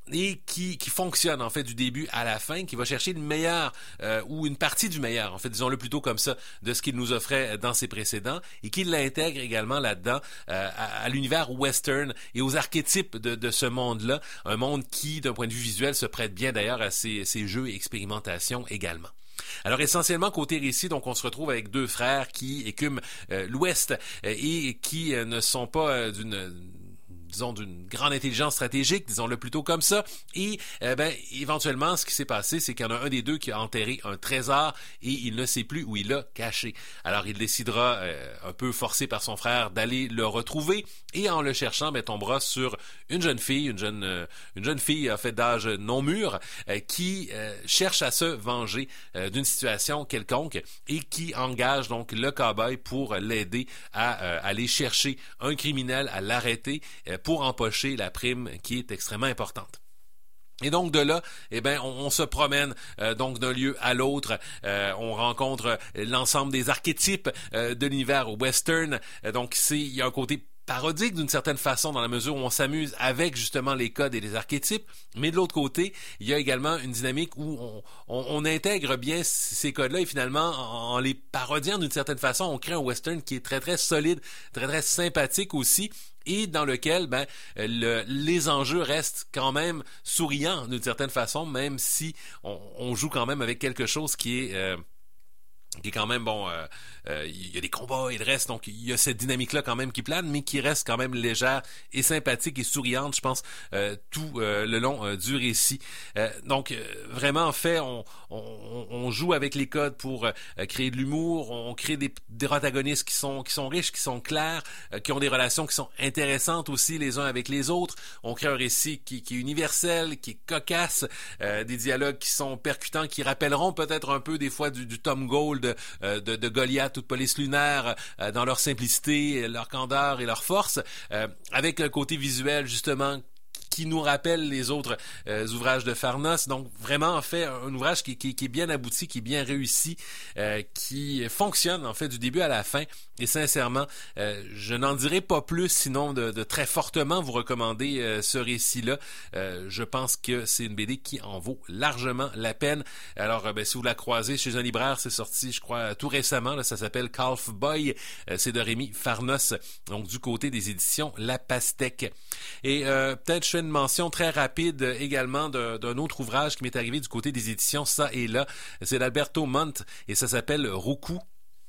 et qui, qui fonctionne en fait du début à la fin, qui va chercher le meilleur euh, ou une partie du meilleur, en fait, disons-le plutôt comme ça, de ce qu'il nous offrait dans ses précédents, et qui l'intègre également là-dedans euh, à, à l'univers western et aux archétypes de, de ce monde-là, un monde qui, d'un point de vue visuel, se prête bien d'ailleurs à ces, ces jeux et expérimentations également. Alors essentiellement côté récit, donc on se retrouve avec deux frères qui écument euh, l'Ouest euh, et qui euh, ne sont pas euh, d'une disons d'une grande intelligence stratégique, disons-le plutôt comme ça, et euh, ben éventuellement ce qui s'est passé, c'est qu'il y en a un des deux qui a enterré un trésor et il ne sait plus où il l'a caché. Alors il décidera, euh, un peu forcé par son frère, d'aller le retrouver, et en le cherchant, ben tombera sur une jeune fille, une jeune euh, une jeune fille en fait d'âge non mûr, euh, qui euh, cherche à se venger euh, d'une situation quelconque et qui engage donc le cow-boy pour l'aider à euh, aller chercher un criminel, à l'arrêter euh, pour empocher la prime qui est extrêmement importante. Et donc de là, eh ben, on, on se promène euh, donc d'un lieu à l'autre. Euh, on rencontre l'ensemble des archétypes euh, de l'univers western. Euh, donc c'est, il y a un côté parodique d'une certaine façon dans la mesure où on s'amuse avec justement les codes et les archétypes, mais de l'autre côté, il y a également une dynamique où on, on, on intègre bien ces codes-là et finalement, en, en les parodiant d'une certaine façon, on crée un western qui est très très solide, très très sympathique aussi, et dans lequel ben le, les enjeux restent quand même souriants d'une certaine façon, même si on, on joue quand même avec quelque chose qui est euh, qui est quand même bon, euh, euh, il y a des combats et le reste, donc il y a cette dynamique-là quand même qui plane, mais qui reste quand même légère et sympathique et souriante, je pense, euh, tout euh, le long euh, du récit. Euh, donc euh, vraiment, en fait, on, on, on joue avec les codes pour euh, créer de l'humour, on crée des, des protagonistes qui sont qui sont riches, qui sont clairs, euh, qui ont des relations qui sont intéressantes aussi les uns avec les autres. On crée un récit qui, qui est universel, qui est cocasse, euh, des dialogues qui sont percutants, qui rappelleront peut-être un peu des fois du, du Tom Gold de, de, de Goliath ou de Police lunaire euh, dans leur simplicité, leur candeur et leur force, euh, avec le côté visuel justement qui nous rappelle les autres euh, ouvrages de Farnos. Donc vraiment en fait un ouvrage qui, qui, qui est bien abouti, qui est bien réussi, euh, qui fonctionne en fait du début à la fin. Et sincèrement, euh, je n'en dirai pas plus, sinon de, de très fortement vous recommander euh, ce récit-là. Euh, je pense que c'est une B D qui en vaut largement la peine. Alors, euh, ben, si vous la croisez chez un libraire, c'est sorti, je crois, tout récemment. Là, ça s'appelle Calf Boy. Euh, c'est de Rémi Farnos, donc du côté des éditions La Pastèque. Et euh, peut-être je fais une mention très rapide euh, également de, d'un autre ouvrage qui m'est arrivé du côté des éditions Ça et Là. C'est d'Alberto Montt et ça s'appelle Roku.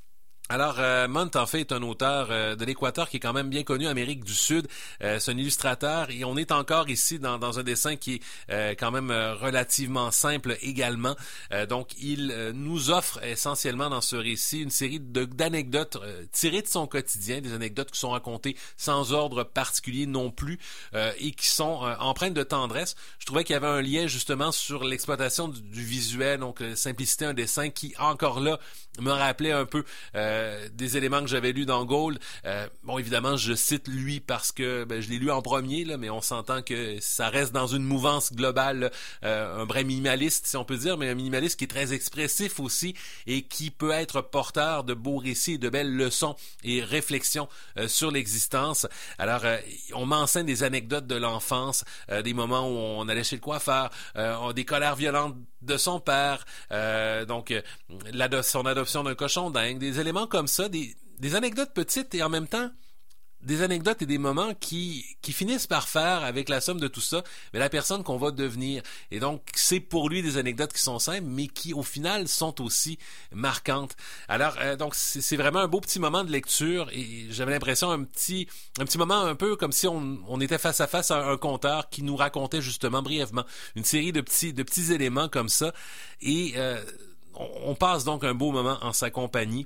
Alors, euh, Montt, en fait, est un auteur euh, de l'Équateur qui est quand même bien connu en Amérique du Sud. Euh, c'est un illustrateur et on est encore ici dans, dans un dessin qui est euh, quand même euh, relativement simple également. Euh, donc, il euh, nous offre essentiellement dans ce récit une série de, d'anecdotes euh, tirées de son quotidien, des anecdotes qui sont racontées sans ordre particulier non plus euh, et qui sont euh, empreintes de tendresse. Je trouvais qu'il y avait un lien justement sur l'exploitation du, du visuel, donc euh, simplicité, un dessin qui, encore là, me rappelait un peu euh, des éléments que j'avais lus dans Gold. Euh, bon, évidemment, je cite lui parce que ben, je l'ai lu en premier, là, mais on s'entend que ça reste dans une mouvance globale, euh, un vrai minimaliste, si on peut dire, mais un minimaliste qui est très expressif aussi et qui peut être porteur de beaux récits, de belles leçons et réflexions euh, sur l'existence. Alors, euh, on m'enseigne des anecdotes de l'enfance, euh, des moments où on allait chez le coiffeur, euh, des colères violentes de son père, euh, donc euh, l'ado- son adoption d'un cochon dingue, des éléments comme ça, des, des anecdotes petites et en même temps des anecdotes et des moments qui qui finissent par faire avec la somme de tout ça, mais la personne qu'on va devenir. Et donc c'est pour lui des anecdotes qui sont simples, mais qui au final sont aussi marquantes. Alors euh, donc c'est, c'est vraiment un beau petit moment de lecture et j'avais l'impression un petit un petit moment un peu comme si on on était face à face à un conteur qui nous racontait justement brièvement une série de petits de petits éléments comme ça et euh, on, on passe donc un beau moment en sa compagnie,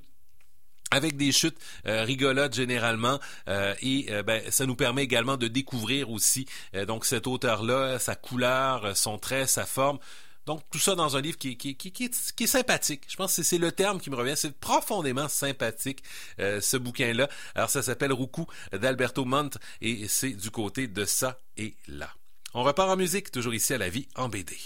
avec des chutes euh, rigolotes généralement euh, et euh, ben, ça nous permet également de découvrir aussi euh, donc cet auteur-là, sa couleur, son trait, sa forme. Donc tout ça dans un livre qui, qui, qui, qui, est, qui est sympathique. Je pense que c'est, c'est le terme qui me revient. C'est profondément sympathique euh, ce bouquin-là. Alors ça s'appelle Roku d'Alberto Montt et c'est du côté de Ça et Là. On repart en musique, toujours ici à La Vie en B D.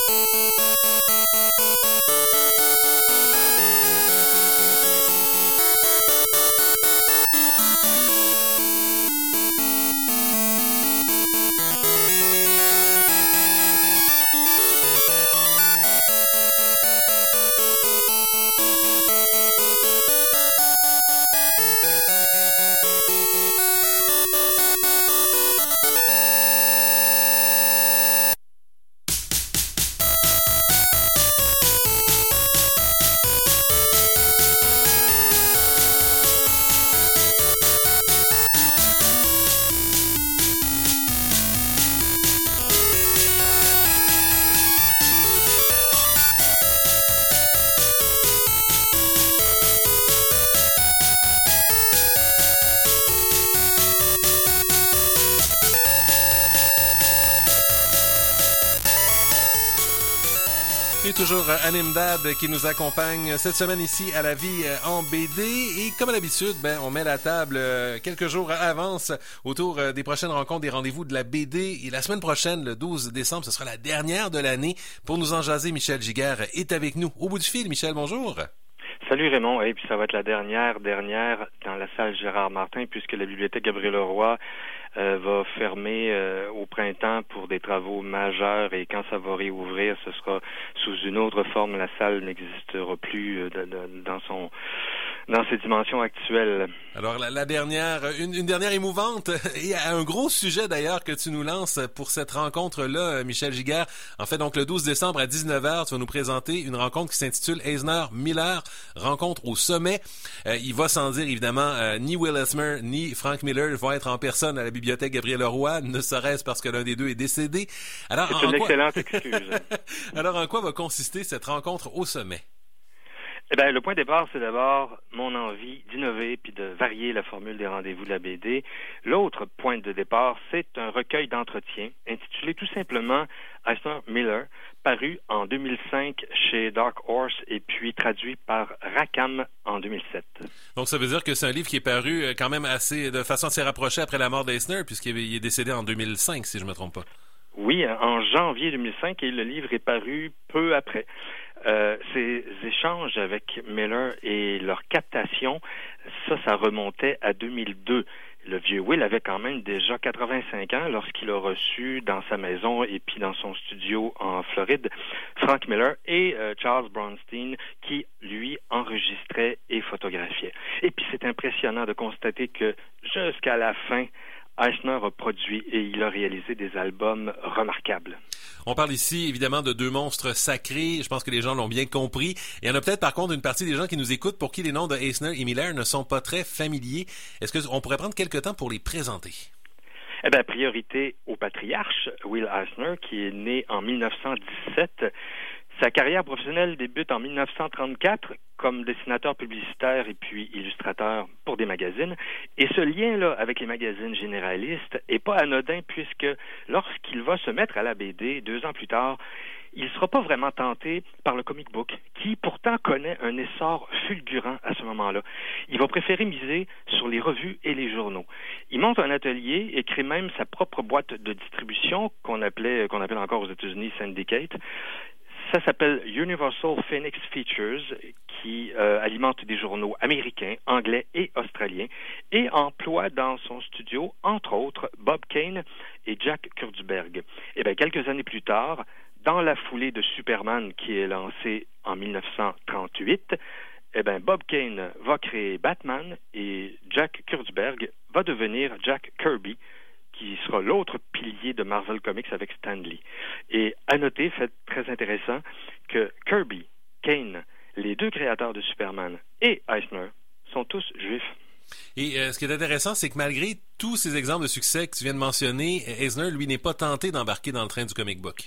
Et toujours Anne Imdad qui nous accompagne cette semaine ici à La Vie en B D. Et comme à l'habitude, ben, on met la table quelques jours à avance autour des prochaines rencontres, des rendez-vous de la B D. Et la semaine prochaine, le douze décembre, ce sera la dernière de l'année. Pour nous en jaser, Michel Giguère est avec nous. Au bout du fil, Michel, bonjour. Salut Raymond, et puis ça va être la dernière, dernière dans la salle Gérard Martin, puisque la bibliothèque Gabriel-Leroy euh, va fermer euh, au printemps pour des travaux majeurs, et quand ça va réouvrir, ce sera sous une autre forme. La salle n'existera plus euh, de, de, dans son dans ses dimensions actuelles. Alors la, la dernière, une, une dernière émouvante et un gros sujet d'ailleurs que tu nous lances pour cette rencontre-là, Michel Giguère. En fait, donc le douze décembre à dix-neuf heures, tu vas nous présenter une rencontre qui s'intitule Eisner-Miller, rencontre au sommet. Euh, il va sans dire évidemment, euh, ni Will Eisner ni Frank Miller vont être en personne à la bibliothèque Gabriel-Leroy, ne serait-ce parce que l'un des deux est décédé. Alors, C'est une quoi... excellente excuse. Alors en quoi va consister cette rencontre au sommet? Eh bien, le point de départ, c'est d'abord mon envie d'innover puis de varier la formule des rendez-vous de la B D. L'autre point de départ, c'est un recueil d'entretiens intitulé tout simplement Eisner-Miller, paru en deux mille cinq chez Dark Horse et puis traduit par Rackham en deux mille sept. Donc, ça veut dire que c'est un livre qui est paru quand même assez, de façon assez rapprochée après la mort d'Eisner, puisqu'il est décédé en deux mille cinq, si je ne me trompe pas. Oui, en janvier deux mille cinq, et le livre est paru peu après. Euh, ces échanges avec Miller et leur captation, ça, ça remontait à deux mille deux. Le vieux Will avait quand même déjà quatre-vingt-cinq ans lorsqu'il a reçu dans sa maison et puis dans son studio en Floride Frank Miller et euh, Charles Bronstein qui, lui, enregistrait et photographiait. Et puis c'est impressionnant de constater que jusqu'à la fin, Eisner a produit et il a réalisé des albums remarquables. On parle ici, évidemment, de deux monstres sacrés. Je pense que les gens l'ont bien compris. Il y en a peut-être, par contre, une partie des gens qui nous écoutent pour qui les noms de Eisner et Miller ne sont pas très familiers. Est-ce qu'on pourrait prendre quelque temps pour les présenter? Eh bien, priorité au patriarche, Will Eisner, qui est né en mille neuf cent dix-sept. Sa carrière professionnelle débute en mille neuf cent trente-quatre comme dessinateur publicitaire et puis illustrateur pour des magazines. Et ce lien-là avec les magazines généralistes est pas anodin puisque lorsqu'il va se mettre à la B D deux ans plus tard, il ne sera pas vraiment tenté par le comic book, qui pourtant connaît un essor fulgurant à ce moment-là. Il va préférer miser sur les revues et les journaux. Il monte un atelier et crée même sa propre boîte de distribution qu'on appelait, qu'on appelle encore aux États-Unis Syndicate. Ça s'appelle Universal Phoenix Features, qui euh, alimente des journaux américains, anglais et australiens, et emploie dans son studio, entre autres, Bob Kane et Jack Kurzberg. Et bien, quelques années plus tard, dans la foulée de Superman, qui est lancé en mille neuf cent trente-huit, eh bien, Bob Kane va créer Batman et Jack Kurzberg va devenir Jack Kirby, qui sera l'autre pilier de Marvel Comics avec Stan Lee. Et à noter, fait très intéressant, que Kirby, Kane, les deux créateurs de Superman et Eisner sont tous juifs. Et euh, ce qui est intéressant, c'est que malgré tous ces exemples de succès que tu viens de mentionner, Eisner, lui, n'est pas tenté d'embarquer dans le train du comic book.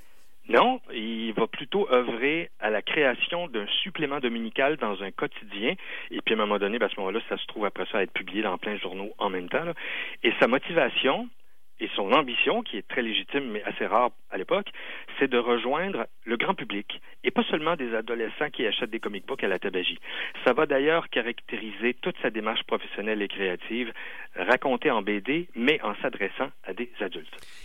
Non, il va plutôt œuvrer à la création d'un supplément dominical dans un quotidien. Et puis à un moment donné, ben, à ce moment-là, ça se trouve après ça à être publié dans plein de journaux en même temps, là. Et sa motivation et son ambition, qui est très légitime mais assez rare à l'époque, c'est de rejoindre le grand public et pas seulement des adolescents qui achètent des comic books à la tabagie. Ça va d'ailleurs caractériser toute sa démarche professionnelle et créative, racontée en B D, mais en s'adressant à des adultes.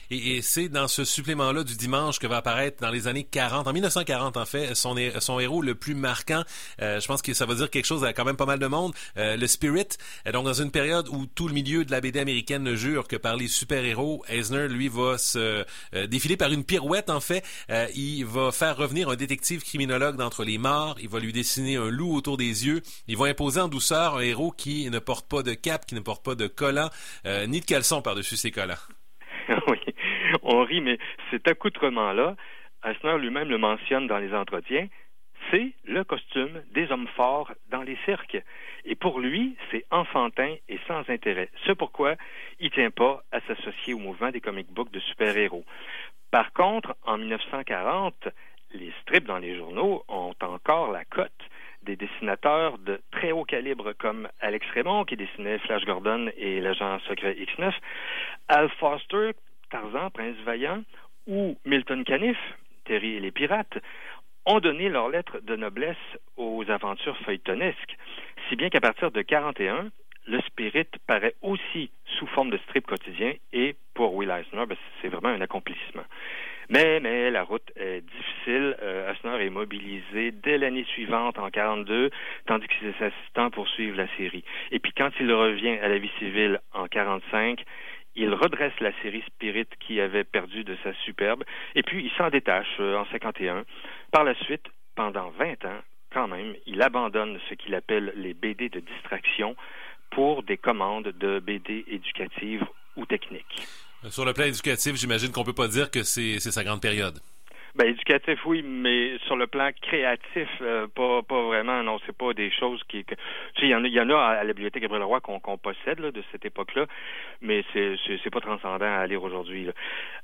Et, et c'est dans ce supplément-là du dimanche que va apparaître dans les années quarante, en mille neuf cent quarante en fait, son, son héros le plus marquant. Euh, je pense que ça va dire quelque chose à quand même pas mal de monde. Euh, le Spirit. Donc dans une période où tout le milieu de la B D américaine ne jure que par les super-héros, Eisner, lui, va se euh, défiler par une pirouette en fait. Euh, il va faire revenir un détective criminologue d'entre les morts. Il va lui dessiner un loup autour des yeux. Il va imposer en douceur un héros qui ne porte pas de cape, qui ne porte pas de collant, euh, ni de caleçon par-dessus ses collants. Oui, on rit, mais cet accoutrement-là, Eisner lui-même le mentionne dans les entretiens, c'est le costume des hommes forts dans les cirques. Et pour lui, c'est enfantin et sans intérêt. C'est pourquoi il ne tient pas à s'associer au mouvement des comic books de super-héros. Par contre, en mille neuf cent quarante, les strips dans les journaux ont encore la cote des dessinateurs de très haut calibre comme Alex Raymond, qui dessinait Flash Gordon et l'agent secret X neuf, Al Foster, Tarzan, Prince Vaillant, ou Milton Caniff, Terry et les Pirates, ont donné leur lettre de noblesse aux aventures feuilletonesques, si bien qu'à partir de quarante et un, le Spirit paraît aussi sous forme de strip quotidien, et pour Will Eisner, ben, c'est vraiment un accomplissement. Mais, mais la route est difficile. Euh, Eisner est mobilisé dès l'année suivante, en quarante-deux, tandis que ses assistants poursuivent la série. Et puis quand il revient à la vie civile en quarante-cinq, il redresse la série Spirit qui avait perdu de sa superbe, et puis il s'en détache euh, en cinquante et un. Par la suite, pendant vingt ans, quand même, il abandonne ce qu'il appelle les B D de distraction pour des commandes de B D éducatives ou techniques. Sur le plan éducatif, j'imagine qu'on peut pas dire que c'est, c'est sa grande période. Ben, éducatif, oui, mais sur le plan créatif, euh, pas, pas vraiment. Non, c'est pas des choses qui... Que, tu sais, il y en a, il y en a à la bibliothèque Gabriel Roy qu'on, qu'on possède là, de cette époque-là, mais c'est, c'est, c'est pas transcendant à lire aujourd'hui. Là.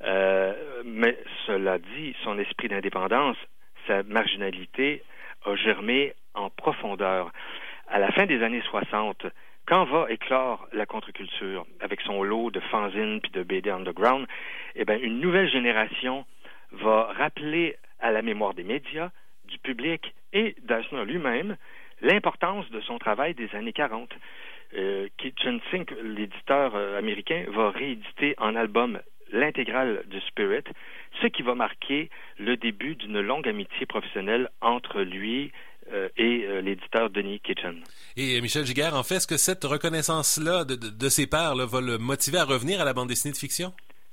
Euh, mais cela dit, son esprit d'indépendance, sa marginalité a germé en profondeur. À la fin des années soixante, quand va éclore la contre-culture avec son lot de fanzines puis de B D underground, eh bien, une nouvelle génération va rappeler à la mémoire des médias, du public et d'Eisner lui-même l'importance de son travail des années quarante. Euh, Kitchen Sink, l'éditeur euh, américain, va rééditer en album l'intégrale de Spirit, ce qui va marquer le début d'une longue amitié professionnelle entre lui Euh, et euh, l'éditeur Denis Kitchen. Et Michel Giguère, en fait, est-ce que cette reconnaissance-là de, de, de ses pairs là, va le motiver à revenir à la bande dessinée de fiction?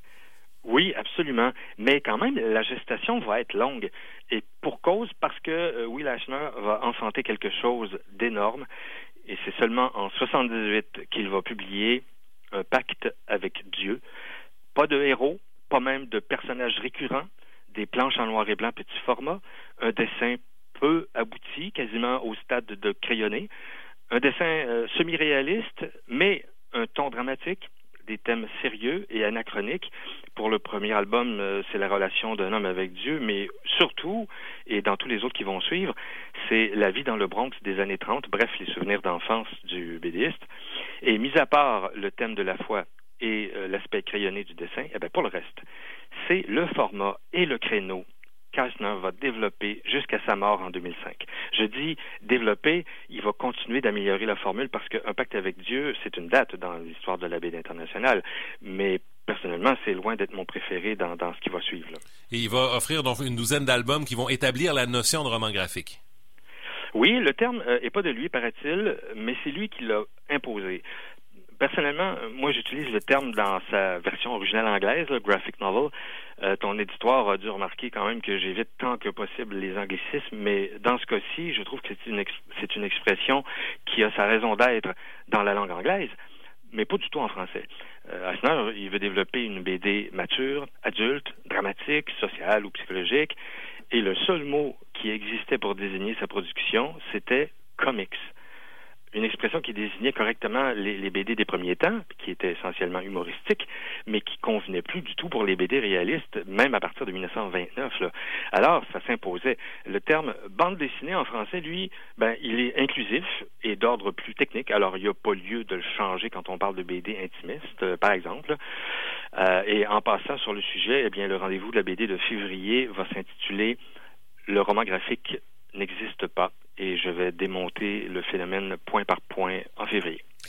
Oui, absolument. Mais quand même, la gestation va être longue. Et pour cause, parce que euh, Will Eisner va enfanter quelque chose d'énorme. Et c'est seulement en soixante-dix-huit qu'il va publier Un pacte avec Dieu. Pas de héros, pas même de personnages récurrents, des planches en noir et blanc petit format, un dessin peu abouti, quasiment au stade de crayonné. Un dessin euh, semi-réaliste, mais un ton dramatique, des thèmes sérieux et anachroniques. Pour le premier album, euh, c'est la relation d'un homme avec Dieu, mais surtout, et dans tous les autres qui vont suivre, c'est la vie dans le Bronx des années trente, bref, les souvenirs d'enfance du BDiste. Et mis à part le thème de la foi et euh, l'aspect crayonné du dessin, eh bien, pour le reste, c'est le format et le créneau qu'Eisner va développer jusqu'à sa mort en deux mille cinq. Je dis développer, il va continuer d'améliorer la formule parce qu'Un pacte avec Dieu, c'est une date dans l'histoire de la B D internationale, mais personnellement, c'est loin d'être mon préféré dans, dans ce qui va suivre. Là. Et il va offrir donc une douzaine d'albums qui vont établir la notion de roman graphique. Oui, le terme euh, est pas de lui, paraît-il, mais c'est lui qui l'a imposé. Personnellement, moi, j'utilise le terme dans sa version originale anglaise, le graphic novel. Euh, ton éditoire a dû remarquer quand même que j'évite tant que possible les anglicismes, mais dans ce cas-ci, je trouve que c'est une, ex- c'est une expression qui a sa raison d'être dans la langue anglaise, mais pas du tout en français. Euh, Eisner, il veut développer une B D mature, adulte, dramatique, sociale ou psychologique, et le seul mot qui existait pour désigner sa production, c'était « comics ». Une expression qui désignait correctement les, les B D des premiers temps, qui étaient essentiellement humoristiques, mais qui convenait plus du tout pour les B D réalistes, même à partir de dix-neuf cent vingt-neuf. Là. Alors, ça s'imposait. Le terme bande dessinée en français, lui, ben, il est inclusif et d'ordre plus technique. Alors, il n'y a pas lieu de le changer quand on parle de B D intimiste, euh, par exemple. Euh, et en passant sur le sujet, eh bien, le rendez-vous de la B D de février va s'intituler « Le roman graphique n'existe pas ». Et je vais démonter le phénomène point par point en février.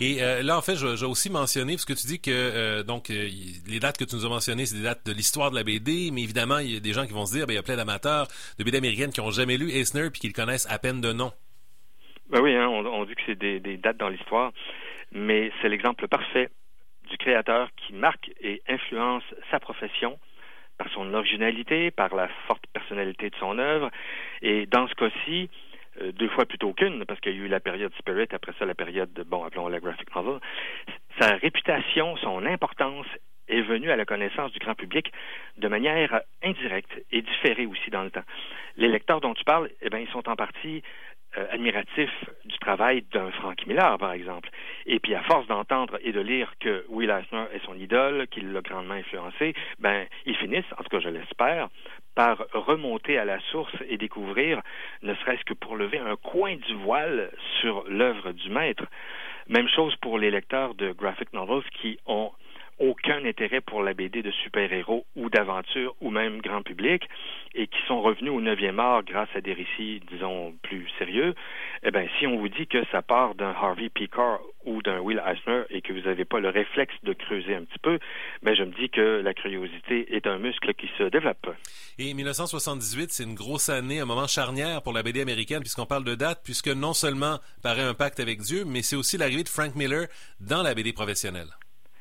Et euh, là, en fait, je, j'ai aussi mentionné, parce que tu dis que euh, donc euh, les dates que tu nous as mentionnées, c'est des dates de l'histoire de la B D, mais évidemment, il y a des gens qui vont se dire, ben, il y a plein d'amateurs de B D américaines qui n'ont jamais lu Eisner puis qui le connaissent à peine de nom. Ben oui, hein, on, on dit que c'est des, des dates dans l'histoire, mais c'est l'exemple parfait du créateur qui marque et influence sa profession par son originalité, par la forte personnalité de son œuvre. Et dans ce cas-ci, euh, deux fois plutôt qu'une, parce qu'il y a eu la période Spirit, après ça la période, de, bon, appelons la graphic novel, sa réputation, son importance est venue à la connaissance du grand public de manière indirecte et différée aussi dans le temps. Les lecteurs dont tu parles, eh bien, ils sont en partie Euh, admiratif du travail d'un Frank Miller, par exemple. Et puis, à force d'entendre et de lire que Will Eisner est son idole, qu'il l'a grandement influencé, ben, ils finissent, en tout cas je l'espère, par remonter à la source et découvrir, ne serait-ce que pour lever un coin du voile sur l'œuvre du maître. Même chose pour les lecteurs de graphic novels qui ont aucun intérêt pour la B D de super-héros ou d'aventure ou même grand public et qui sont revenus au neuvième art grâce à des récits, disons, plus sérieux, eh bien, si on vous dit que ça part d'un Harvey Pekar ou d'un Will Eisner et que vous n'avez pas le réflexe de creuser un petit peu, ben, je me dis que la curiosité est un muscle qui se développe. Et dix-neuf cent soixante-dix-huit, c'est une grosse année, un moment charnière pour la B D américaine puisqu'on parle de date, puisque non seulement paraît un pacte avec Dieu, mais c'est aussi l'arrivée de Frank Miller dans la B D professionnelle.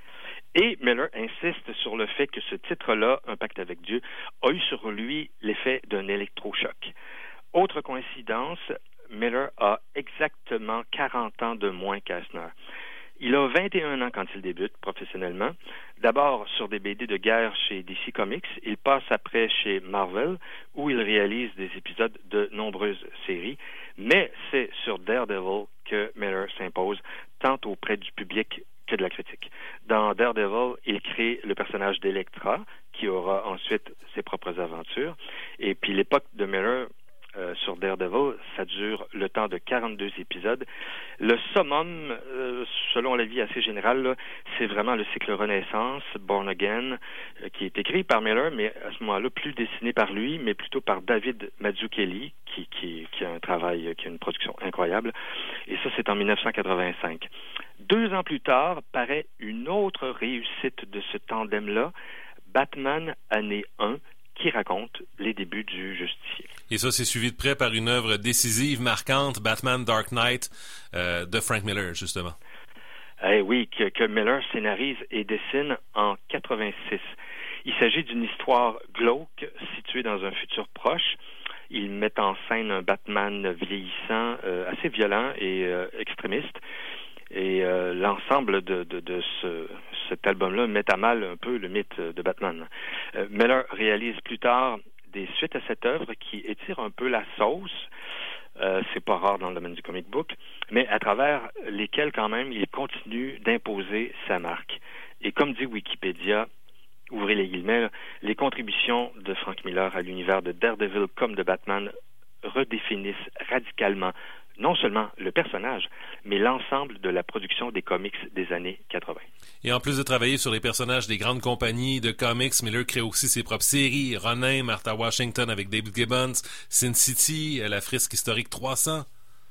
Et Miller insiste sur le fait que ce titre-là, Un pacte avec Dieu, a eu sur lui l'effet d'un électrochoc. Autre coïncidence, Miller a exactement quarante ans de moins qu'Eisner. Il a vingt et un ans quand il débute professionnellement. D'abord sur des B D de guerre chez D C Comics. Il passe après chez Marvel, où il réalise des épisodes de nombreuses séries. Mais c'est sur Daredevil que Miller s'impose, tant auprès du public que de la critique. Dans Daredevil, il crée le personnage d'Electra, qui aura ensuite ses propres aventures. Et puis l'époque de Miller euh, sur Daredevil, ça dure le temps de quarante-deux épisodes. Le summum, euh, selon l'avis assez général, là, c'est vraiment le cycle Renaissance, Born Again, euh, qui est écrit par Miller, mais à ce moment-là, plus dessiné par lui, mais plutôt par David Mazzucchelli, qui, qui, qui a un travail, qui a une production incroyable. Et ça, c'est en dix-neuf cent quatre-vingt-cinq. Deux ans plus tard, paraît une autre réussite de ce tandem-là, Batman année un, qui raconte les débuts du justicier. Et ça, c'est suivi de près par une œuvre décisive, marquante, Batman Dark Knight, euh, de Frank Miller, justement. Eh oui, que, que Miller scénarise et dessine en quatre-vingt-six. Il s'agit d'une histoire glauque située dans un futur proche. Il met en scène un Batman vieillissant, euh, assez violent et euh, extrémiste. Et euh, l'ensemble de, de, de ce, cet album-là met à mal un peu le mythe de Batman. Euh, Miller réalise plus tard des suites à cette œuvre qui étirent un peu la sauce. Euh, c'est pas rare dans le domaine du comic book, mais à travers lesquels quand même il continue d'imposer sa marque. Et comme dit Wikipédia, ouvrez les guillemets, les contributions de Frank Miller à l'univers de Daredevil comme de Batman redéfinissent radicalement non seulement le personnage, mais l'ensemble de la production des comics des années quatre-vingt. Et en plus de travailler sur les personnages des grandes compagnies de comics, Miller crée aussi ses propres séries, Ronin, Martha Washington avec David Gibbons, Sin City, la fresque historique trois cents.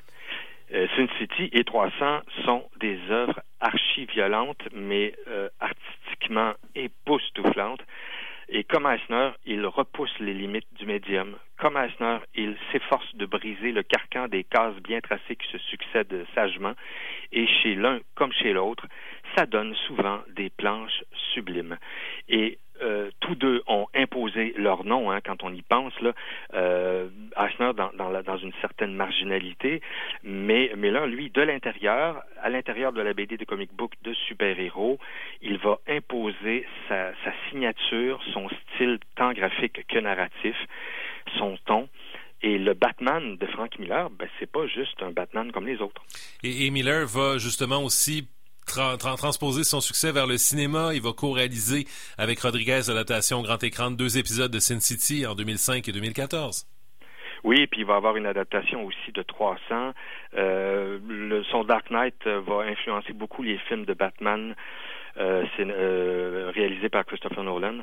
Euh, Sin City et trois cents sont des œuvres archi-violentes, mais euh, artistiquement époustouflantes. Et comme Eisner, il repousse les limites du médium. Comme Eisner, il s'efforce de briser le carcan des cases bien tracées qui se succèdent sagement. Et chez l'un comme chez l'autre, ça donne souvent des planches sublimes. Et euh, tous deux ont imposé leur nom, hein, quand on y pense, là. Euh, Eisner dans, dans, la, dans une certaine marginalité, mais Miller, lui, de l'intérieur, à l'intérieur de la B D de comic book de super-héros, il va imposer sa, sa signature, son style tant graphique que narratif, son ton. Et le Batman de Frank Miller, ben, c'est pas juste un Batman comme les autres. Et, et Miller va justement aussi tra- tra- transposer son succès vers le cinéma. Il va co-réaliser avec Rodriguez l'adaptation au grand écran de deux épisodes de Sin City en deux mille cinq et deux mille quatorze. Oui, puis il va avoir une adaptation aussi de trois cents. Euh, le, son Dark Knight va influencer beaucoup les films de Batman euh, c'est, euh, réalisés par Christopher Nolan.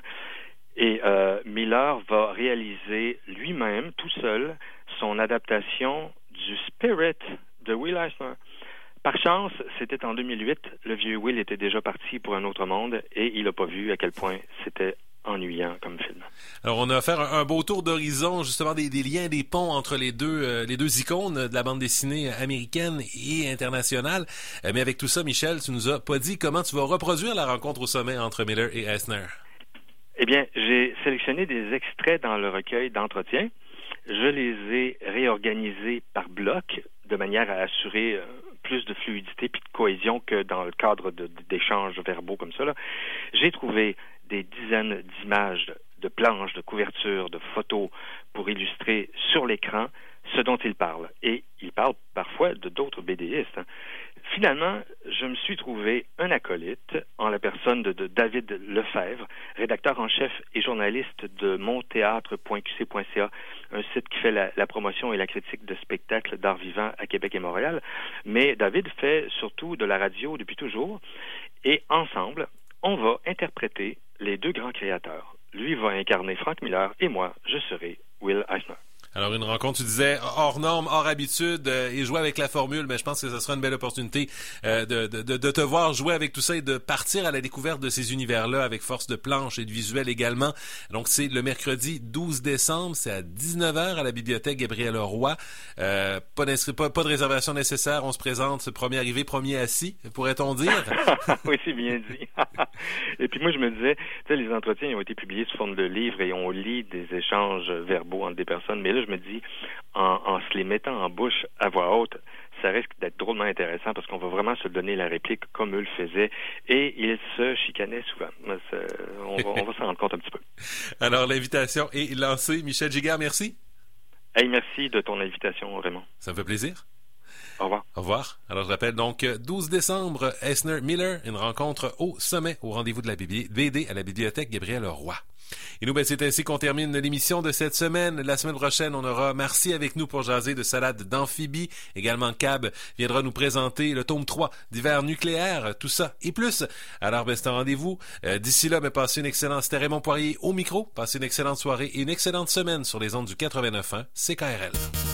Et euh, Miller va réaliser lui-même, tout seul, son adaptation du Spirit de Will Eisner. Par chance, c'était en deux mille huit. Le vieux Will était déjà parti pour un autre monde et il n'a pas vu à quel point c'était ennuyant comme film. Alors, on a fait un, un beau tour d'horizon, justement, des, des liens, des ponts entre les deux, euh, les deux icônes de la bande dessinée américaine et internationale. Euh, mais avec tout ça, Michel, tu nous as pas dit comment tu vas reproduire la rencontre au sommet entre Miller et Eisner. Eh bien, j'ai sélectionné des extraits dans le recueil d'entretien. Je les ai réorganisés par blocs de manière à assurer euh, plus de fluidité puis de cohésion que dans le cadre de, d'échanges verbaux comme ça, là. J'ai trouvé des dizaines d'images, de planches, de couvertures, de photos pour illustrer sur l'écran ce dont il parle. Et il parle parfois de d'autres BDistes. Hein. Finalement, je me suis trouvé un acolyte en la personne de, de David Lefebvre, rédacteur en chef et journaliste de monthéâtre point q c point c a, un site qui fait la, la promotion et la critique de spectacles d'art vivant à Québec et Montréal. Mais David fait surtout de la radio depuis toujours. Et ensemble, on va interpréter les deux grands créateurs. Lui va incarner Frank Miller et moi, je serai Will Eisner. Alors, une rencontre, tu disais, hors norme, hors habitude, euh, et jouer avec la formule, mais je pense que ce sera une belle opportunité euh, de, de, de te voir jouer avec tout ça et de partir à la découverte de ces univers-là avec force de planche et de visuel également. Donc, c'est le mercredi douze décembre, c'est à dix-neuf heures à la bibliothèque Gabriel-Roy. Euh, pas, pas, pas de réservation nécessaire, on se présente, premier arrivé, premier assis, pourrait-on dire? Oui, c'est bien dit. Et puis moi, je me disais, tu sais, les entretiens ils ont été publiés sous forme de livres et on lit des échanges verbaux entre des personnes, mais là, je me dis, en, en se les mettant en bouche à voix haute, ça risque d'être drôlement intéressant parce qu'on va vraiment se donner la réplique comme eux le faisaient et ils se chicanaient souvent. On va, on va s'en rendre compte un petit peu. Alors, l'invitation est lancée. Michel Giguère, merci. Hey, merci de ton invitation, Raymond. Ça me fait plaisir. Au revoir. Au revoir. Alors, je rappelle donc douze décembre, Eisner-Miller, une rencontre au sommet, au rendez-vous de la B D à la bibliothèque Gabriel-Roy. Et nous, ben, c'est ainsi qu'on termine l'émission de cette semaine. La semaine prochaine, on aura Marcy avec nous pour jaser de salade d'amphibie. Également, Cab viendra nous présenter le tome trois d'Hiver nucléaire, tout ça et plus. Alors, ben, c'est un rendez-vous. Euh, d'ici là, ben, passez une excellente... C'était Raymond Poirier au micro. Passez une excellente soirée et une excellente semaine sur les ondes du quatre-vingt-neuf point un C K R L.